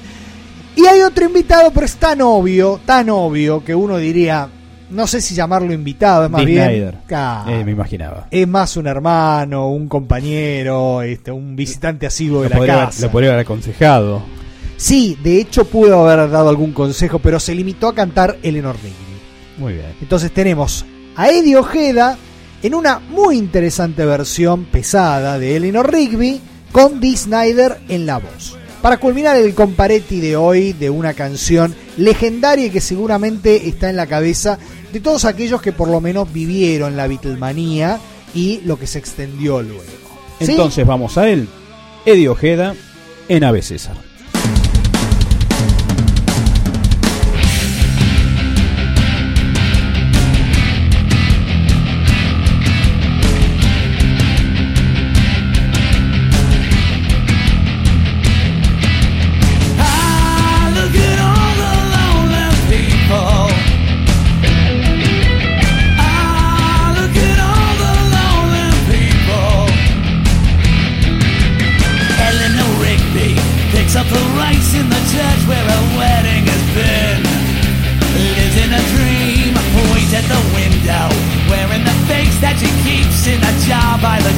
Y hay otro invitado, pero es tan obvio, tan obvio, que uno diría... No sé si llamarlo invitado, es más Dee bien. Snider. Ah, eh, me imaginaba. Es más un hermano, un compañero, este, un visitante asiduo de lo la podría, casa. Lo podría haber aconsejado. Sí, de hecho pudo haber dado algún consejo, pero se limitó a cantar Eleanor Rigby. Muy bien. Entonces tenemos a Eddie Ojeda en una muy interesante versión pesada de Eleanor Rigby con Dee Snider en la voz. Para culminar el comparetti de hoy de una canción legendaria que seguramente está en la cabeza de todos aquellos que por lo menos vivieron la Beatlemanía y lo que se extendió luego. ¿Sí? Entonces vamos a él, Eddie Ojeda en Ave César.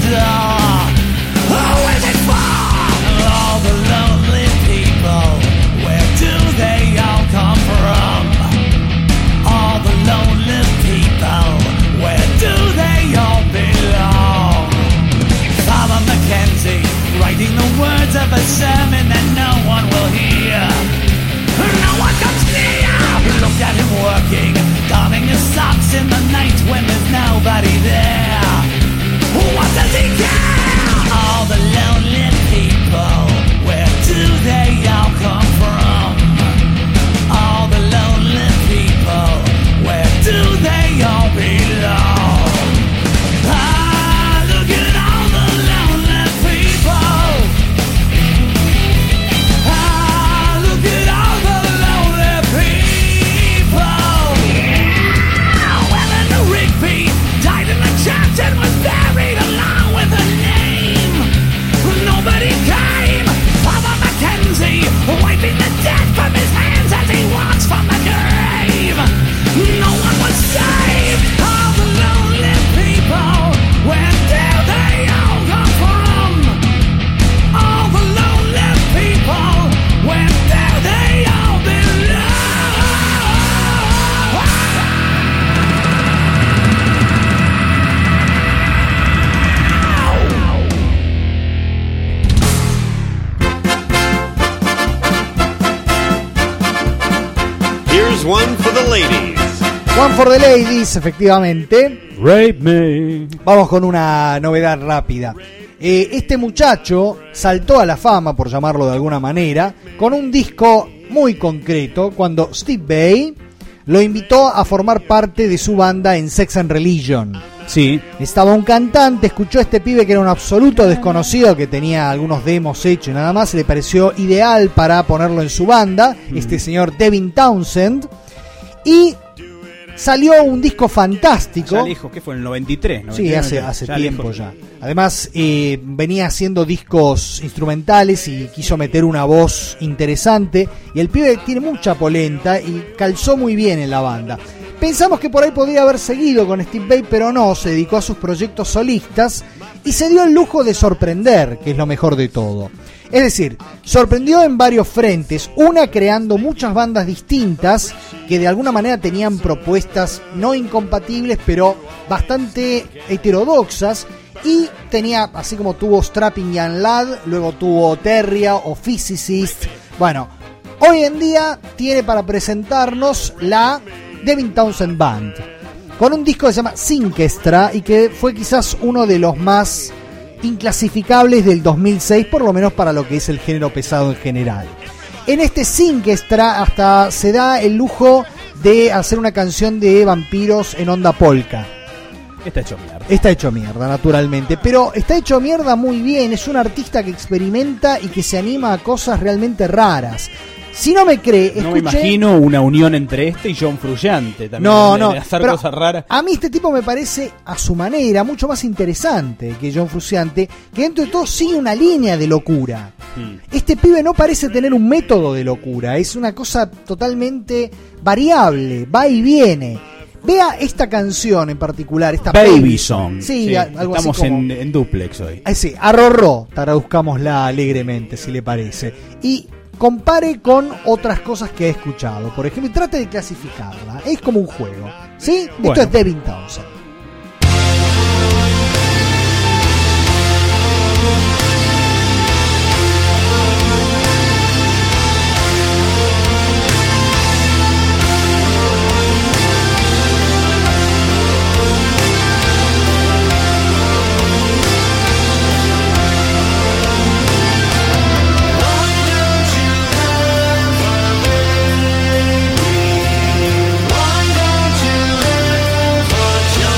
door. Who is it for? All the lonely people. Where do they all come from? All the lonely people. Where do they all belong? Father Mackenzie, writing the words of a sermon that no one will hear. No one comes near. Look at him working, darning his socks in the night when there's nobody there. What does he care? All the lonely people, where do they all come from? All the lonely people, where do they all belong? Ah, look at all the lonely people. Ah, look at all the lonely people. Well, and Rigby died in the church and was buried along with her name. Nobody came. Father Mackenzie wiping the death from his hands as he walks from the grave. No one was saved. All the lonely people, where do they all come from? All the lonely people, where do they all belong? Here's one for the ladies. One for the Ladies, efectivamente. Rape me. Vamos con una novedad rápida. Eh, este muchacho saltó a la fama, por llamarlo de alguna manera, con un disco muy concreto cuando Steve Vai lo invitó a formar parte de su banda en Sex and Religion. Sí. Estaba un cantante, escuchó a este pibe que era un absoluto desconocido, que tenía algunos demos hechos y nada más, le pareció ideal para ponerlo en su banda, mm. este señor Devin Townsend, y salió un disco fantástico. Ya dijo que fue en el noventa y tres, noventa y tres, Sí, hace, hace ya tiempo ya. Además, eh, venía haciendo discos instrumentales y quiso meter una voz interesante. Y el pibe tiene mucha polenta y calzó muy bien en la banda. Pensamos que por ahí podría haber seguido con Steve Vai, pero no, se dedicó a sus proyectos solistas y se dio el lujo de sorprender, que es lo mejor de todo. Es decir, sorprendió en varios frentes, una creando muchas bandas distintas que de alguna manera tenían propuestas no incompatibles, pero bastante heterodoxas, y tenía, así como tuvo Strapping Young Lad, luego tuvo Terria o Physicist. Bueno, hoy en día tiene para presentarnos la Devin Townsend Band, con un disco que se llama Synkestra y que fue quizás uno de los más inclasificables del dos mil seis, por lo menos para lo que es el género pesado en general. En este Synkestra hasta se da el lujo de hacer una canción de vampiros en onda polka. Está hecho mierda. Está hecho mierda, naturalmente, pero está hecho mierda muy bien. Es un artista que experimenta y que se anima a cosas realmente raras. Si no me cree, escuché... No me imagino una unión entre este y John Frusciante también. No, de, no, de hacer pero cosas raras. A mí este tipo me parece, a su manera, mucho más interesante que John Frusciante, que dentro de todo sigue una línea de locura. Hmm. Este pibe no parece tener un método de locura, es una cosa totalmente variable, va y viene. Vea esta canción en particular, esta Baby, Baby Song. Sí, sí, algo estamos así como... en, en duplex hoy. Eh, sí, arrorró, traduzcámosla alegremente, si le parece. Y compare con otras cosas que he escuchado. Por ejemplo, trate de clasificarla. Es como un juego, ¿sí? Bueno. Esto es Devin Townsend. Why don't you live for joy?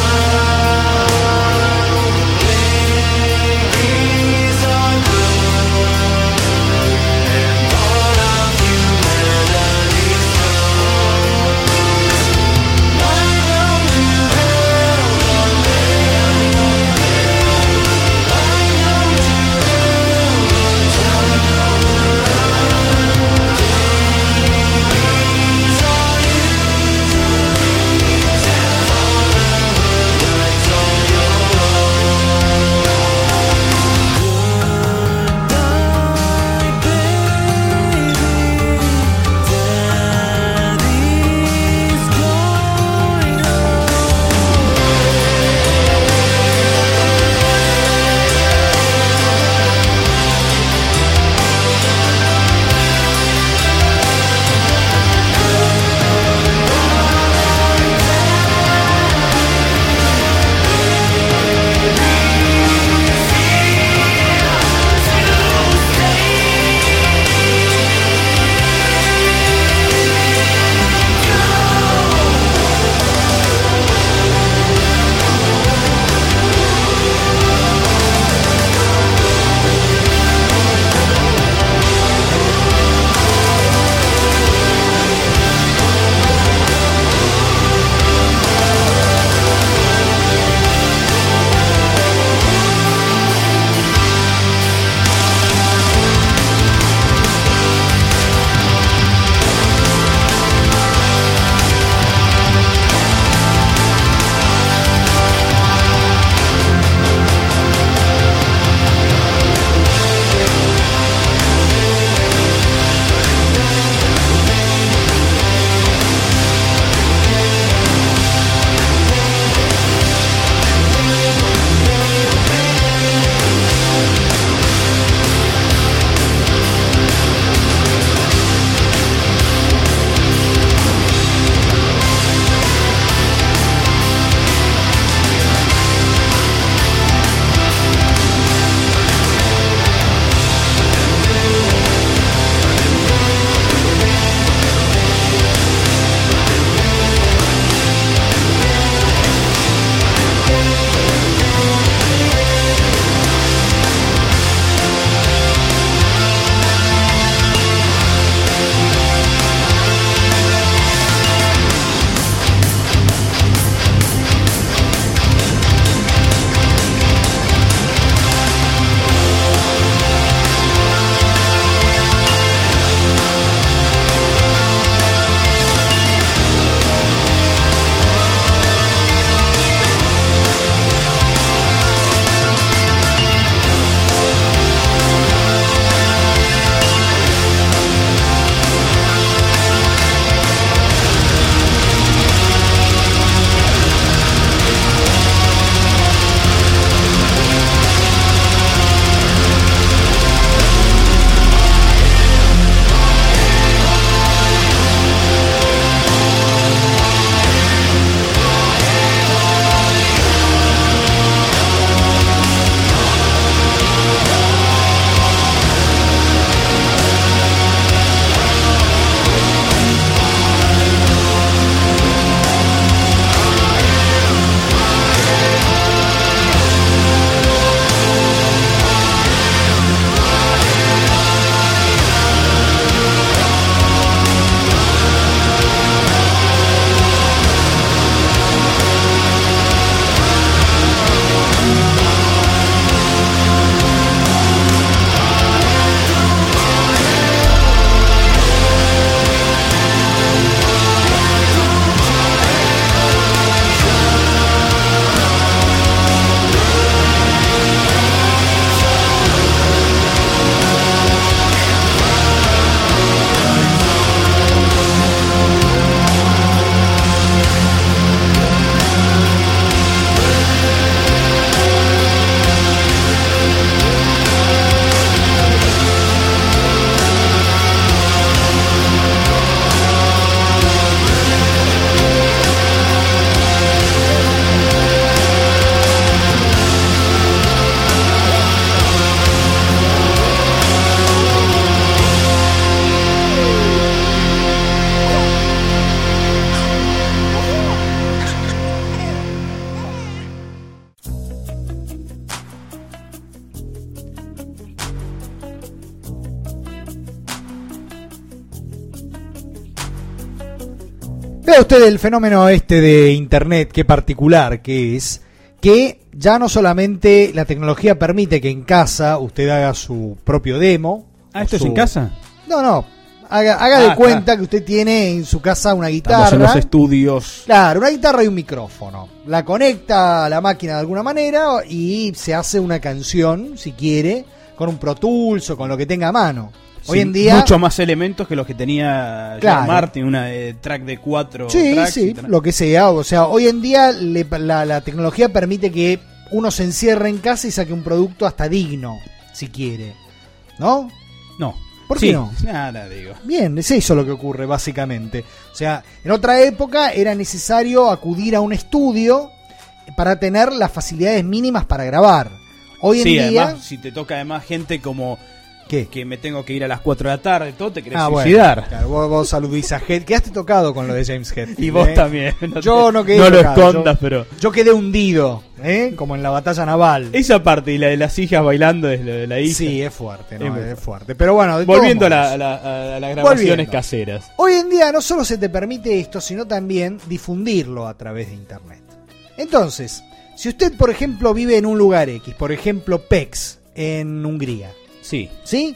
Vea usted el fenómeno este de internet, qué particular que es, que ya no solamente la tecnología permite que en casa usted haga su propio demo. Ah, ¿esto su... es en casa? No, no. Haga, haga ah, de cuenta claro. que usted tiene en su casa una guitarra. Estamos en los estudios. Claro, una guitarra y un micrófono. La conecta a la máquina de alguna manera y se hace una canción, si quiere, con un Pro Tools o con lo que tenga a mano. Hoy Sí, en día... muchos más elementos que los que tenía Claro. George Martin, una eh, track de cuatro Sí, tracks. sí, y tal. lo que sea. O sea, hoy en día le- la, la tecnología permite que uno se encierre en casa y saque un producto hasta digno, si quiere. ¿No? No. ¿Por qué Sí, no? Nada, digo. Bien, es eso lo que ocurre básicamente. O sea, en otra época era necesario acudir a un estudio para tener las facilidades mínimas para grabar. Hoy en Sí, día... además, si te toca además gente como ¿Qué? que me tengo que ir a las cuatro de la tarde, todo te querés Ah, bueno, suicidar. claro, vos, vos saludís a Head. Quedaste tocado con lo de James Head. Y vos ¿eh? también. No Yo te- no quedé No lo tocado, escondas, yo- pero... Yo quedé hundido, ¿eh? Como en la batalla naval. Esa parte y la de las hijas bailando es lo de la hija. Sí, es fuerte, ¿no? Es muy Es, fuerte. Pero bueno, de Volviendo a, todos la- modos, a la- a las grabaciones Volviendo. caseras. hoy en día no solo se te permite esto, sino también difundirlo a través de internet. Entonces, si usted, por ejemplo, vive en un lugar X, por ejemplo, Pécs, en Hungría, Sí. ¿sí?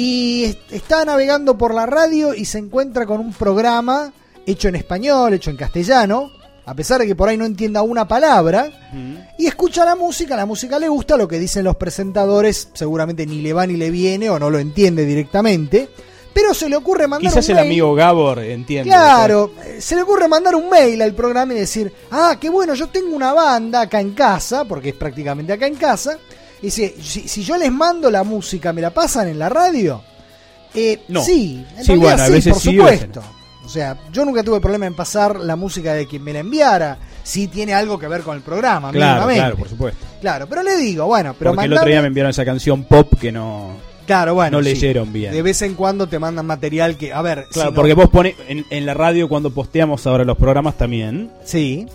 Y est- está navegando por la radio y se encuentra con un programa hecho en español, hecho en castellano, a pesar de que por ahí no entienda una palabra, y escucha la música, la música le gusta, lo que dicen los presentadores seguramente ni le va ni le viene o no lo entiende directamente, pero se le ocurre mandar Quizás un el mail. amigo Gabor entiende. Claro, eh, se le ocurre mandar un mail al programa y decir, ah, qué bueno, yo tengo una banda acá en casa, porque es prácticamente acá en casa, y dice, si, si yo les mando la música, ¿me la pasan en la radio? Eh, No. Sí, en Sí, realidad bueno, a sí, veces por sí, a veces supuesto. O sea, yo nunca tuve problema en pasar la música de quien me la enviara, si tiene algo que ver con el programa, Claro, mínimamente. claro, por supuesto. Claro, pero le digo, bueno, pero Porque el mandame- otro día me enviaron esa canción pop que no... Claro, bueno, no sí. leyeron bien. De vez en cuando te mandan material que, a ver, Claro, si no- porque vos pones en, en la radio cuando posteamos ahora los programas también, Sí,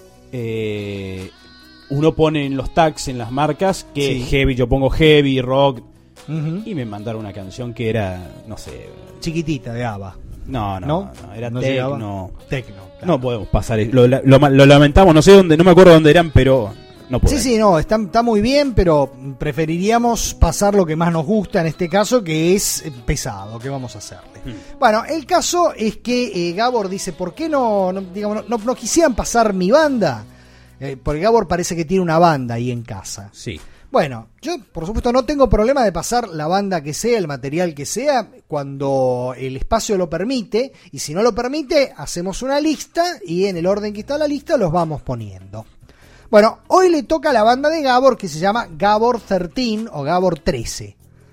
eh, uno pone en los tags, en las marcas, que Sí. heavy, yo pongo heavy, rock, ujú, y me mandaron una canción que era, no sé, chiquitita de ABBA. no, no, ¿No? no, era ¿No llegaba? techno. Tecno. claro. No podemos pasar, lo, lo, lo lamentamos, no sé dónde, no me acuerdo dónde eran, pero no Sí, podemos. sí, no, está, está muy bien, pero preferiríamos pasar lo que más nos gusta en este caso, que es eh, pesado, ¿qué vamos a hacerle? Hmm. Bueno, el caso es que eh, Gabor dice, ¿por qué no, no, digamos, no, no quisieran pasar mi banda? Eh, porque Gabor parece que tiene una banda ahí en casa. Sí. Bueno, yo por supuesto no tengo problema de pasar la banda que sea, el material que sea, cuando el espacio lo permite, y si no lo permite, hacemos una lista y en el orden que está la lista los vamos poniendo. Bueno, hoy le toca a la banda de Gabor que se llama Gabor trece o Gabor trece.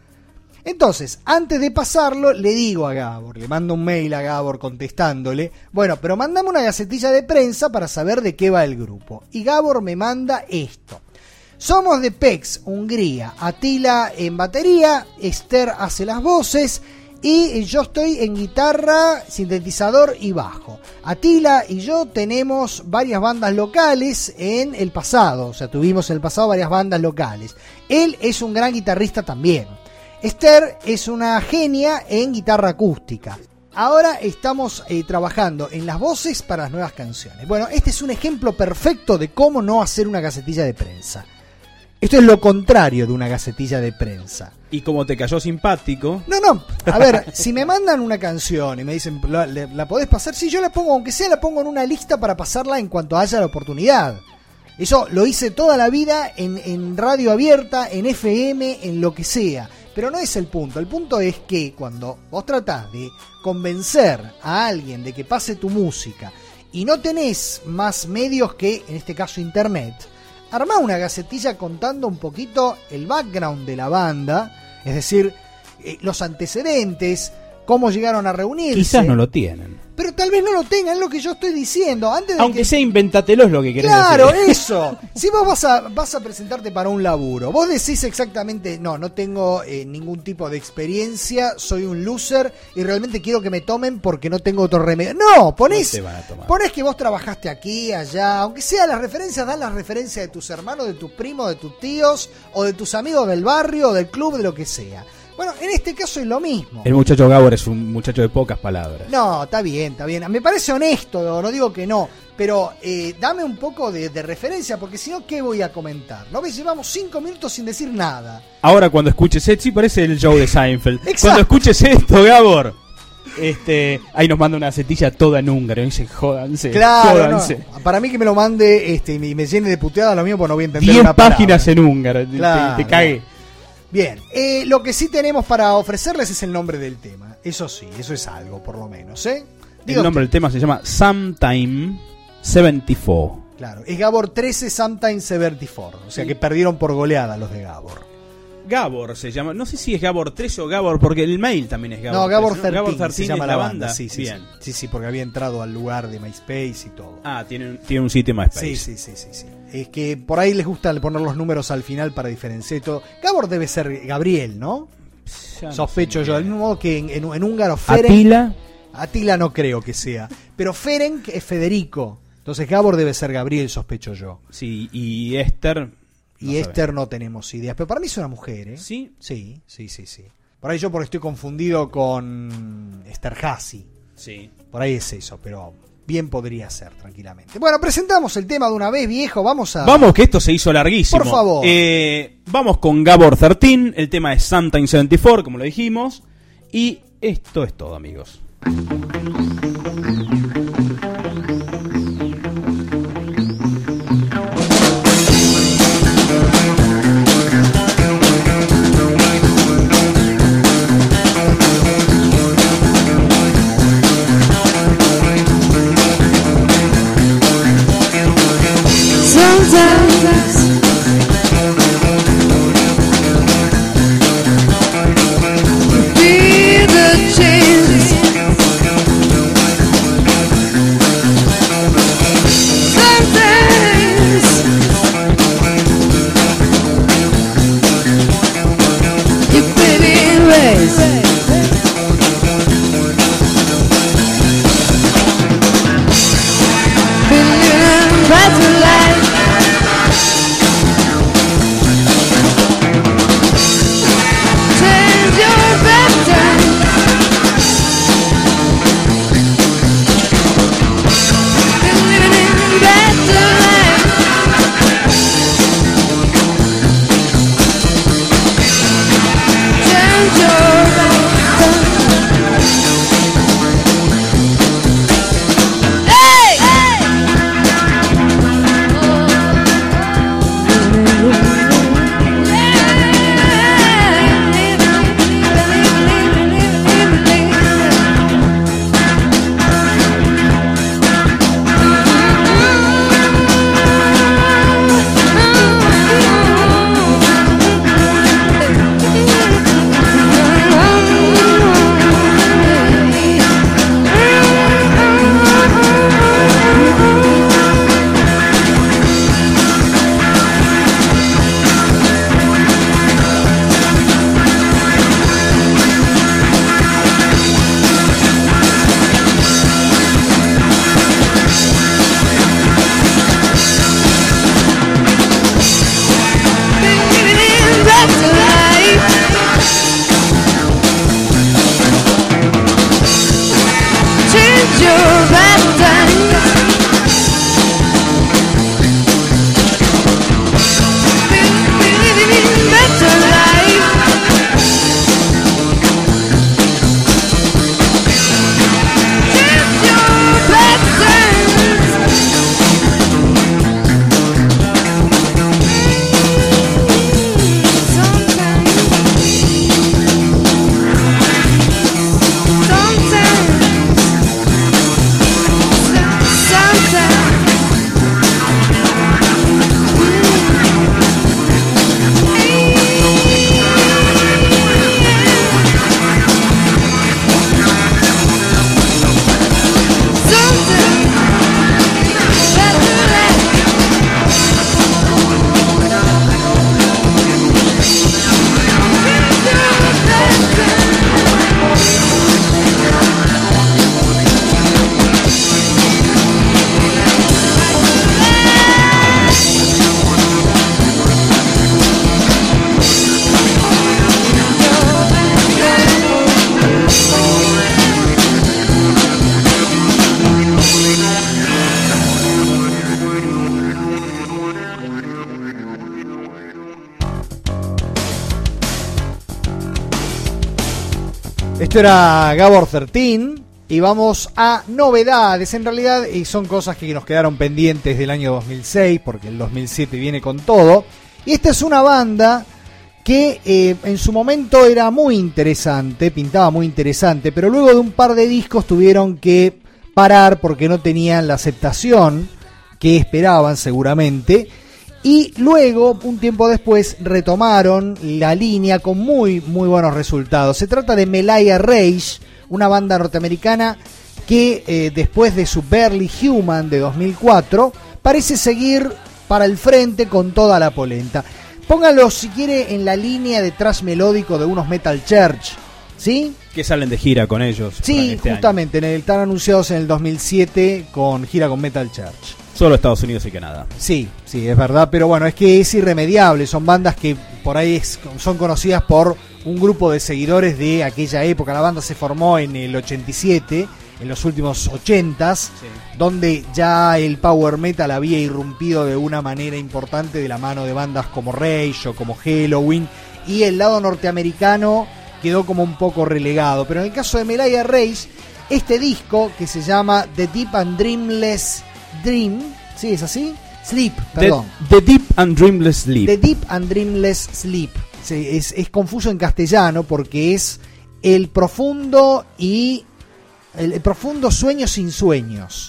Entonces, antes de pasarlo, le digo a Gabor, le mando un mail a Gabor contestándole, bueno, pero mandame una gacetilla de prensa para saber de qué va el grupo. Y Gabor me manda esto. Somos de Pécs, Hungría. Atila en batería, Esther hace las voces y yo estoy en guitarra, sintetizador y bajo. Atila y yo tenemos varias bandas locales en el pasado, o sea, tuvimos en el pasado varias bandas locales. Él es un gran guitarrista también. Esther es una genia en guitarra acústica. Ahora estamos eh, trabajando en las voces para las nuevas canciones. Bueno, este es un ejemplo perfecto de cómo no hacer una gacetilla de prensa. Esto es lo contrario de una gacetilla de prensa. Y como te cayó simpático, No, no, a ver, si me mandan una canción y me dicen, ¿la, la- la podés pasar? Sí, yo la pongo, aunque sea la pongo en una lista para pasarla en cuanto haya la oportunidad. Eso lo hice toda la vida en, en radio abierta, en F M, en lo que sea. Pero no es el punto. El punto es que cuando vos tratás de convencer a alguien de que pase tu música y no tenés más medios que, en este caso, internet, armá una gacetilla contando un poquito el background de la banda, es decir, eh, los antecedentes, cómo llegaron a reunirse. quizás no lo tienen. Pero tal vez no lo tengan, es lo que yo estoy diciendo. Antes de Aunque que... sea inventatelo es lo que querés Claro, decir. eso. Si vos vas a, vas a presentarte para un laburo, vos decís exactamente, no, no tengo eh, ningún tipo de experiencia, soy un loser y realmente quiero que me tomen porque no tengo otro remedio. No, ponés, No te van a tomar. ponés que vos trabajaste aquí, allá, aunque sea las referencias, dan las referencias de tus hermanos, de tus primos, de tus tíos o de tus amigos del barrio, del club, de lo que sea. Bueno, en este caso es lo mismo. El muchacho Gabor es un muchacho de pocas palabras. No, está bien, está bien. Me parece honesto, no digo que no, pero eh, dame un poco de, de referencia, porque si no, ¿qué voy a comentar? ¿No ves? Llevamos cinco minutos sin decir nada. Ahora cuando escuches esto, sí parece el show de Seinfeld. Exacto. Cuando escuches esto, Gabor, este, ahí nos manda una setilla toda en húngaro. Y dice, jódanse, Claro, jódanse. no. Para mí que me lo mande este, y me, me llene de puteada lo mío, porque no voy a entender Diez una palabra. páginas en húngaro, te- Claro. te, te cagué. Bien, eh, lo que sí tenemos para ofrecerles es el nombre del tema. Eso sí, eso es algo, por lo menos, ¿eh? Digo El nombre del tema se llama Sometime setenta y cuatro. Claro, es Gabor trece, Sometimes setenta y cuatro. O sea Sí. que perdieron por goleada los de Gabor. Gabor se llama, no sé si es Gabor trece o Gabor, porque el mail también es Gabor. No, Gabor trece, trece, Gabor se trece llama es la banda. Sí, sí, Bien. sí, sí, sí, porque había entrado al lugar de MySpace y todo. Ah, tiene, un- tiene un sitio MySpace. Sí, sí, sí, sí, sí. Es que por ahí les gusta poner los números al final para diferenciar todo. Gabor debe ser Gabriel, ¿no? Ya no Sospecho sé yo. muy Del bien. mismo modo que en, en, en húngaro Ferenc. Atila. Atila no creo que sea. Pero Ferenc es Federico. Entonces Gabor debe ser Gabriel, sospecho yo. Sí, y Esther. Y no Esther no tenemos ideas. Pero para mí es una mujer, ¿eh? ¿Sí? Sí, sí, sí, sí. Por ahí yo porque estoy confundido con Esther Hassi. Sí. Por ahí es eso, pero bien podría ser, tranquilamente. Bueno, presentamos el tema de una vez, viejo. Vamos a... Vamos, que esto se hizo larguísimo. Por favor. Eh, vamos con Gabor trece. El tema es Sometime setenta y cuatro, como lo dijimos. Y esto es todo, amigos. Sometimes you feel the change. Sometimes you feel it race. Feeling right to life. Esto era Gabor trece y vamos a novedades. En realidad y son cosas que nos quedaron pendientes del año dos mil seis, porque el dos mil siete viene con todo. Y esta es una banda que eh, en su momento era muy interesante, pintaba muy interesante, pero luego de un par de discos tuvieron que parar porque no tenían la aceptación que esperaban seguramente. Y luego, un tiempo después, retomaron la línea con muy, muy buenos resultados. Se trata de Melaya Rage, una banda norteamericana que eh, después de su Barely Human de dos mil cuatro, parece seguir para el frente con toda la polenta. Póngalo, si quiere, en la línea de thrash melódico de unos Metal Church, ¿sí? Que salen de gira con ellos. Sí, este justamente, en el, están anunciados en el dos mil siete con gira con Metal Church. Solo Estados Unidos y Canadá. Sí, sí, es verdad, pero bueno, es que es irremediable. Son bandas que por ahí es, son conocidas por un grupo de seguidores de aquella época. La banda se formó en el ochenta y siete, en los últimos ochentas, sí, donde ya el power metal había irrumpido de una manera importante de la mano de bandas como Rage o como Halloween, y el lado norteamericano quedó como un poco relegado. Pero en el caso de Melaya Rage, este disco que se llama The Deep and Dreamless Dream, ¿sí es así? Sleep, perdón. The, the Deep and Dreamless Sleep. The Deep and Dreamless Sleep. Sí, es, es confuso en castellano porque es el profundo y el, el profundo sueño sin sueños.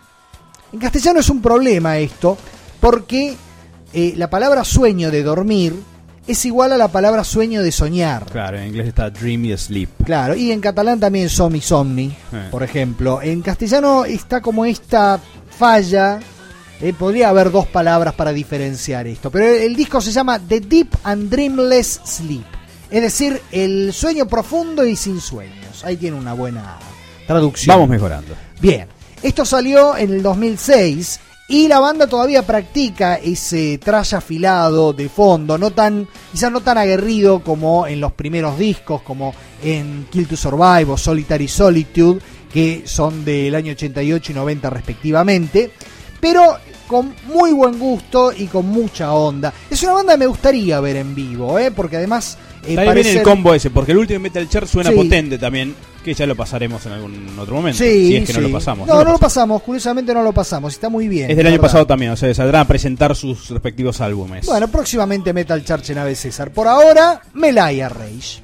En castellano es un problema esto porque eh, la palabra sueño de dormir es igual a la palabra sueño de soñar. Claro, en inglés está dream y sleep. Claro, y en catalán también somni somni, eh. por ejemplo. En castellano está como esta falla. Eh, podría haber dos palabras para diferenciar esto, pero el, el disco se llama The Deep and Dreamless Sleep, es decir, el sueño profundo y sin sueños. Ahí tiene una buena traducción. Vamos mejorando. Bien, esto salió en el dos mil seis y la banda todavía practica ese thrash afilado de fondo, no tan, quizás no tan aguerrido como en los primeros discos, como en Kill to Survive o Solitary Solitude, que son del año ochenta y ocho y noventa respectivamente, pero con muy buen gusto y con mucha onda. Es una banda que me gustaría ver en vivo, ¿eh? Porque además eh, también parece... viene el combo ese, porque el último Metal Church suena sí. potente también, que ya lo pasaremos en algún otro momento, sí, si es que sí. no lo pasamos. No, no, no lo pasamos, curiosamente no lo pasamos, está muy bien. Es del año verdad. pasado también, o sea, saldrán a presentar sus respectivos álbumes. Bueno, próximamente Metal Church en Ave César. Por ahora, Melaya Rage.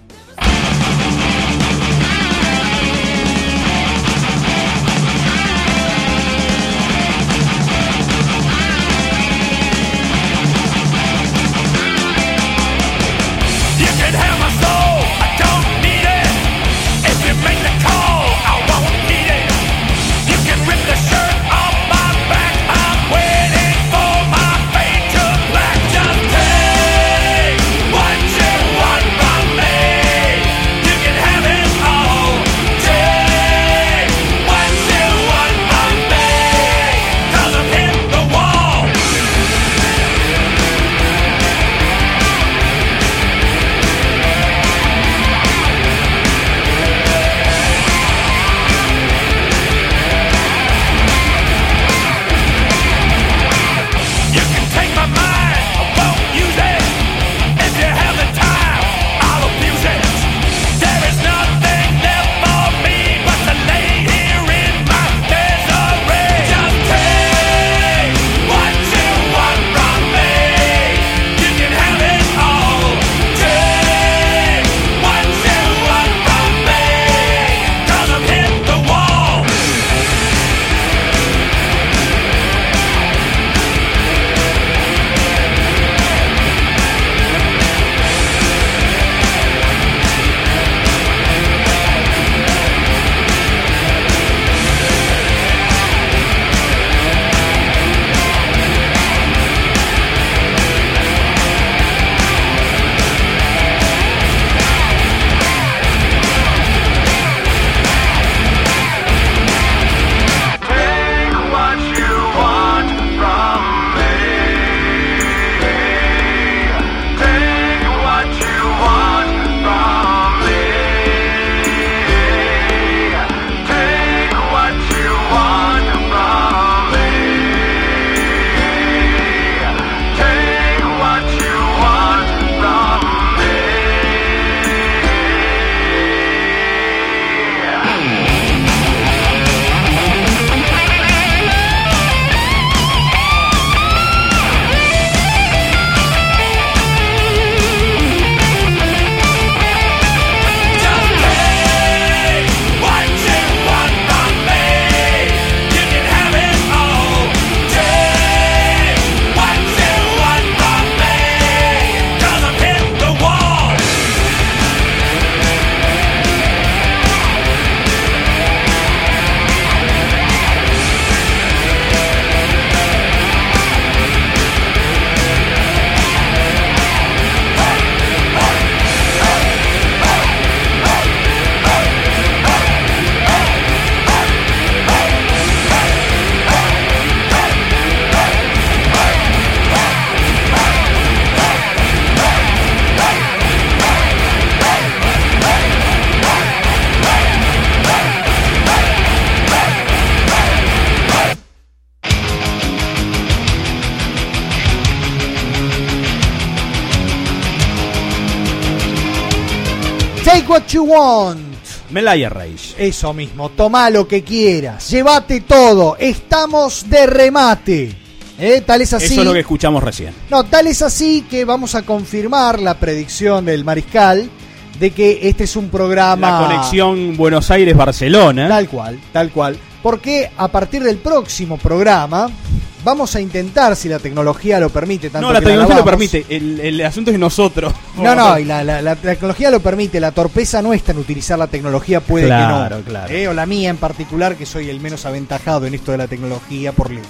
What you want from me? Take what you want. Melaya Rage. Eso mismo, toma lo que quieras, llévate todo, estamos de remate. ¿Eh? Tal es así. Eso es lo que escuchamos recién. No, tal es así que vamos a confirmar la predicción del Mariscal de que este es un programa... La conexión Buenos Aires-Barcelona. Tal cual, tal cual. Porque a partir del próximo programa vamos a intentar, si la tecnología lo permite... Tanto no, la que tecnología la lo permite, el, el asunto es nosotros. No, no, y la, la, la tecnología lo permite, la torpeza no está en utilizar la tecnología, puede claro, que no. Claro. Eh, o la mía en particular, que soy el menos aventajado en esto de la tecnología por lejos.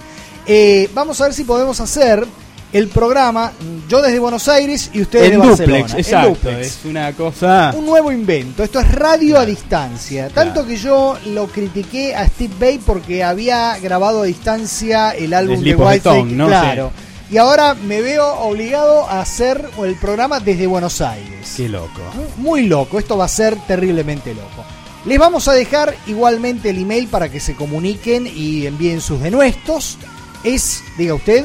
Eh, vamos a ver si podemos hacer el programa, yo desde Buenos Aires y ustedes en de duplex, Barcelona. exacto, en duplex. Es una cosa... Un nuevo invento, esto es radio claro. a distancia. Claro. Tanto que yo lo critiqué a Steve Vai porque había grabado a distancia el álbum de Sleep of the White Tongue, ¿no? Claro. Sí. Y ahora me veo obligado a hacer el programa desde Buenos Aires. Qué loco. Muy loco, esto va a ser terriblemente loco. Les vamos a dejar igualmente el email para que se comuniquen y envíen sus denuestos. Es, diga usted,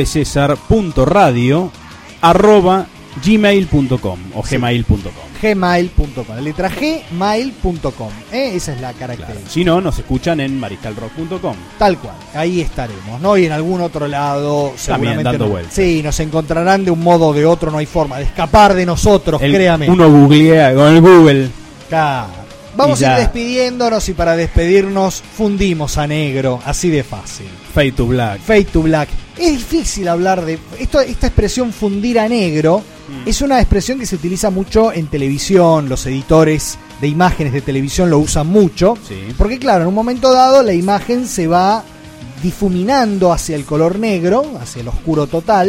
abcesar.radio arroba gmail punto com o sí. gmail punto com. gmail punto com, la letra gmail punto com, ¿eh? Esa es la característica. Claro. Si no, nos escuchan en mariscal rock punto com. Tal cual, ahí estaremos, ¿no? Y en algún otro lado también dando no, vueltas. Sí, nos encontrarán de un modo o de otro, no hay forma de escapar de nosotros, el, créame. Uno googlea con el Google. Claro. Vamos a ir despidiéndonos y para despedirnos fundimos a negro, así de fácil. Fade to Black. Fade to Black. Es difícil hablar de... Esto, esta expresión fundir a negro mm. es una expresión que se utiliza mucho en televisión, los editores de imágenes de televisión lo usan mucho, sí. porque claro, en un momento dado la imagen se va difuminando hacia el color negro, hacia el oscuro total,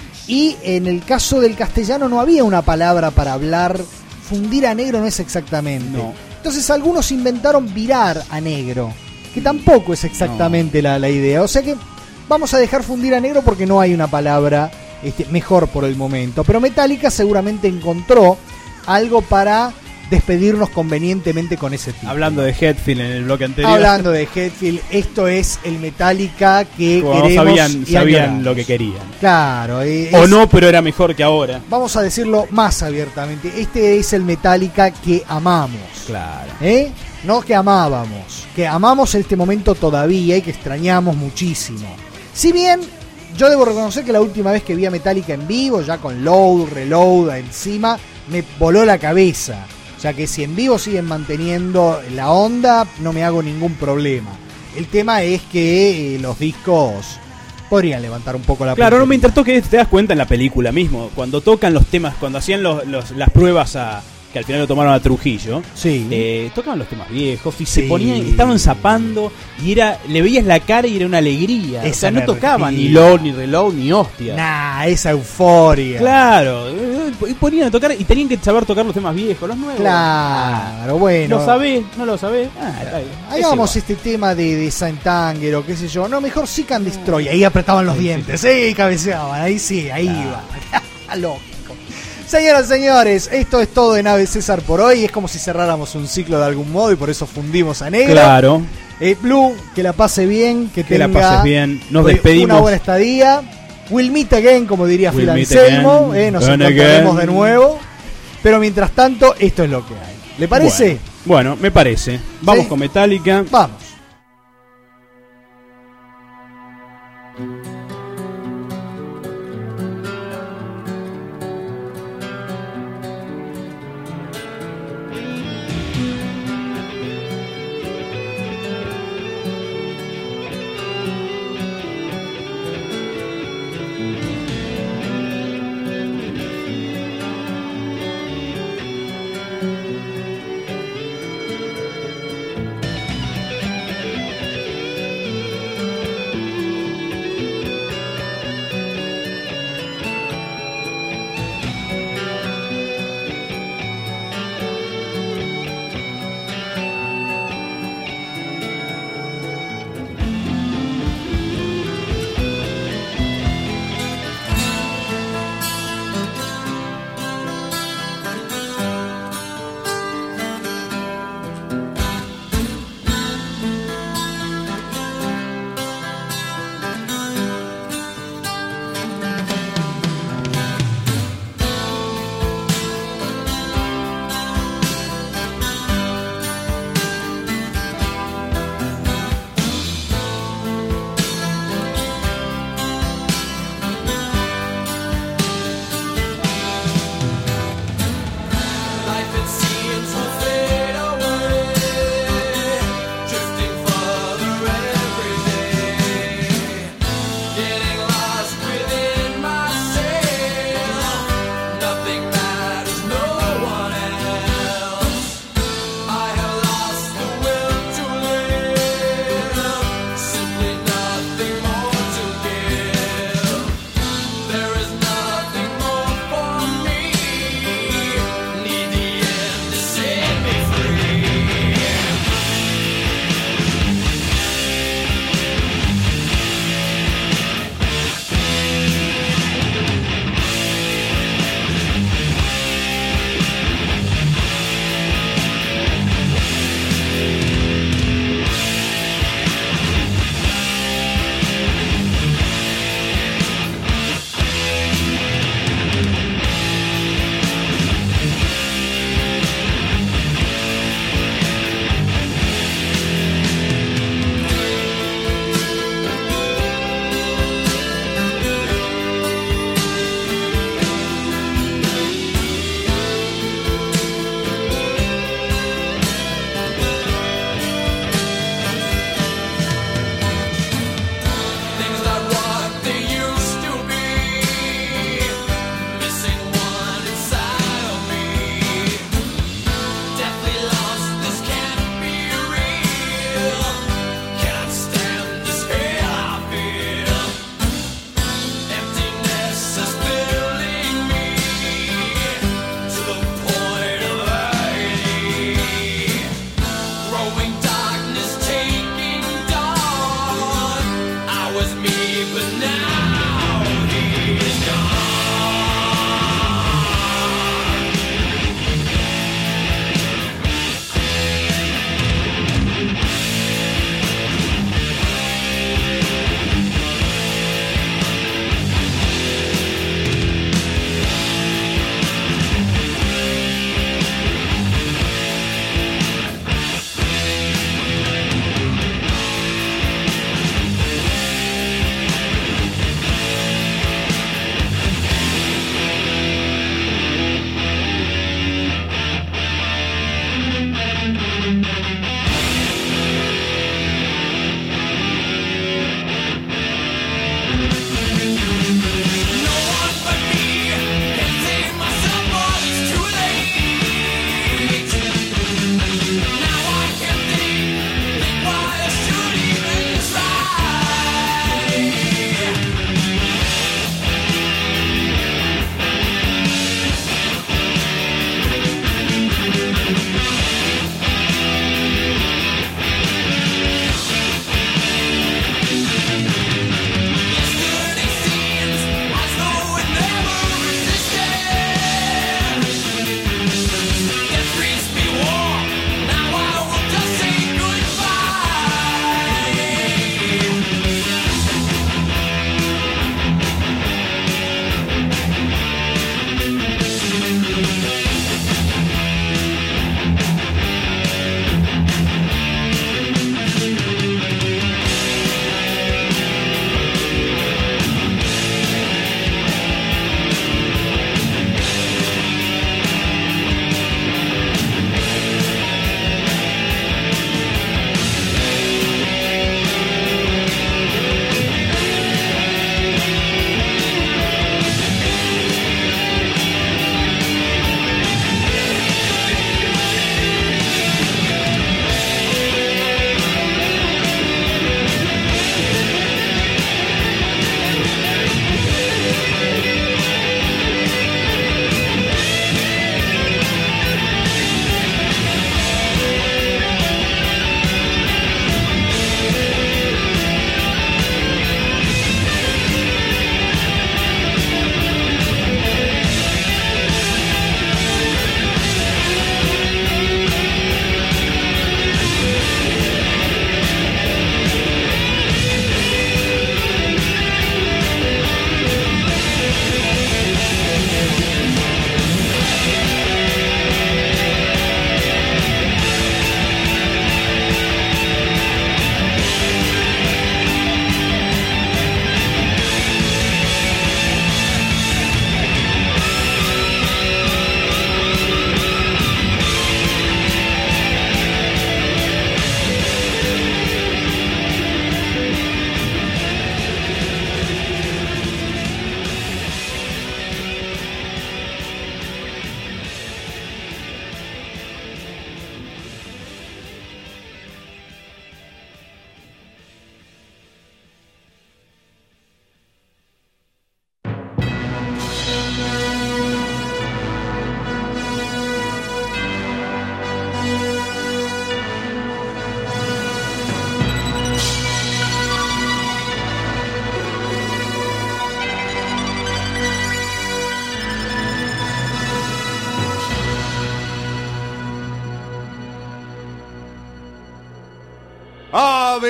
y en el caso del castellano no había una palabra para hablar, fundir a negro no es exactamente... No. Entonces algunos inventaron virar a negro, que tampoco es exactamente no. la, la idea. O sea que vamos a dejar fundir a negro porque no hay una palabra este, mejor por el momento. Pero Metallica seguramente encontró algo para despedirnos convenientemente con ese título. Hablando de Hetfield en el bloque anterior. Hablando de Hetfield, esto es el Metallica que como queremos sabían, y sabían lo que querían. Claro. Es, o no, pero era mejor que ahora. Vamos a decirlo más abiertamente. Este es el Metallica que amamos. Claro. ¿Eh? No que amábamos. Que amamos en este momento todavía y que extrañamos muchísimo. Si bien yo debo reconocer que la última vez que vi a Metallica en vivo, ya con Load, Reload encima, me voló la cabeza. O sea que si en vivo siguen manteniendo la onda, no me hago ningún problema. El tema es que eh, los discos podrían levantar un poco la Claro, no, mientras toques, te das cuenta en la película mismo, cuando tocan los temas, cuando hacían los, los, las pruebas a... que al final lo tomaron a Trujillo, sí. eh, tocaban los temas viejos y sí. se ponían, estaban zapando y era, le veías la cara y era una alegría. Esa o sea, no energía. tocaban ni low, ni reload, ni hostia. Nah, esa euforia. Claro, y ponían a tocar y tenían que saber tocar los temas viejos, los nuevos. Claro, ah, bueno. ¿Lo sabés? ¿No lo sabés? Ah, está bien. Hagamos este tema de, de Saint-Anger o qué sé yo. No, mejor Seek and Destroy. Ahí apretaban los sí, dientes, sí, sí. cabeceaban. Ahí sí, ahí iba. Lógico. Señoras y señores, esto es todo en Ave César por hoy. Es como si cerráramos un ciclo de algún modo y por eso fundimos a negro. Claro. Eh, Blue, que la pase bien, que, que tenga la pases bien. Nos despedimos. Una buena estadía. We'll meet again, como diría Phil we'll Anselmo. Eh, nos Burn encontraremos again. de nuevo. Pero mientras tanto, esto es lo que hay. ¿Le parece? Bueno, bueno me parece. Vamos ¿Sí? con Metallica. Vamos.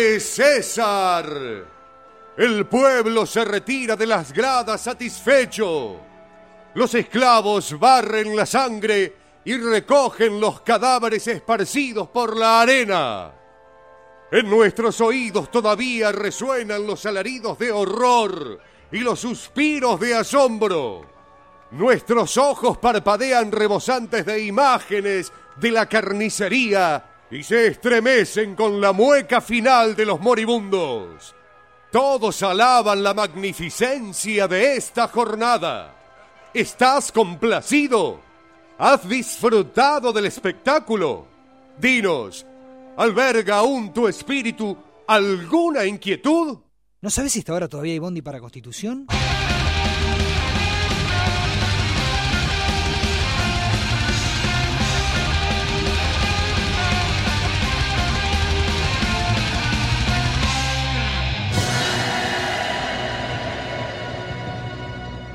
¡Muere César! El pueblo se retira de las gradas satisfecho. Los esclavos barren la sangre y recogen los cadáveres esparcidos por la arena. En nuestros oídos todavía resuenan los alaridos de horror y los suspiros de asombro. Nuestros ojos parpadean rebosantes de imágenes de la carnicería y se estremecen con la mueca final de los moribundos. Todos alaban la magnificencia de esta jornada. ¿Estás complacido? ¿Has disfrutado del espectáculo? Dinos, ¿alberga aún tu espíritu alguna inquietud? ¿No sabes si hasta ahora todavía hay bondi para Constitución?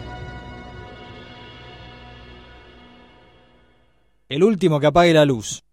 El último que apague la luz.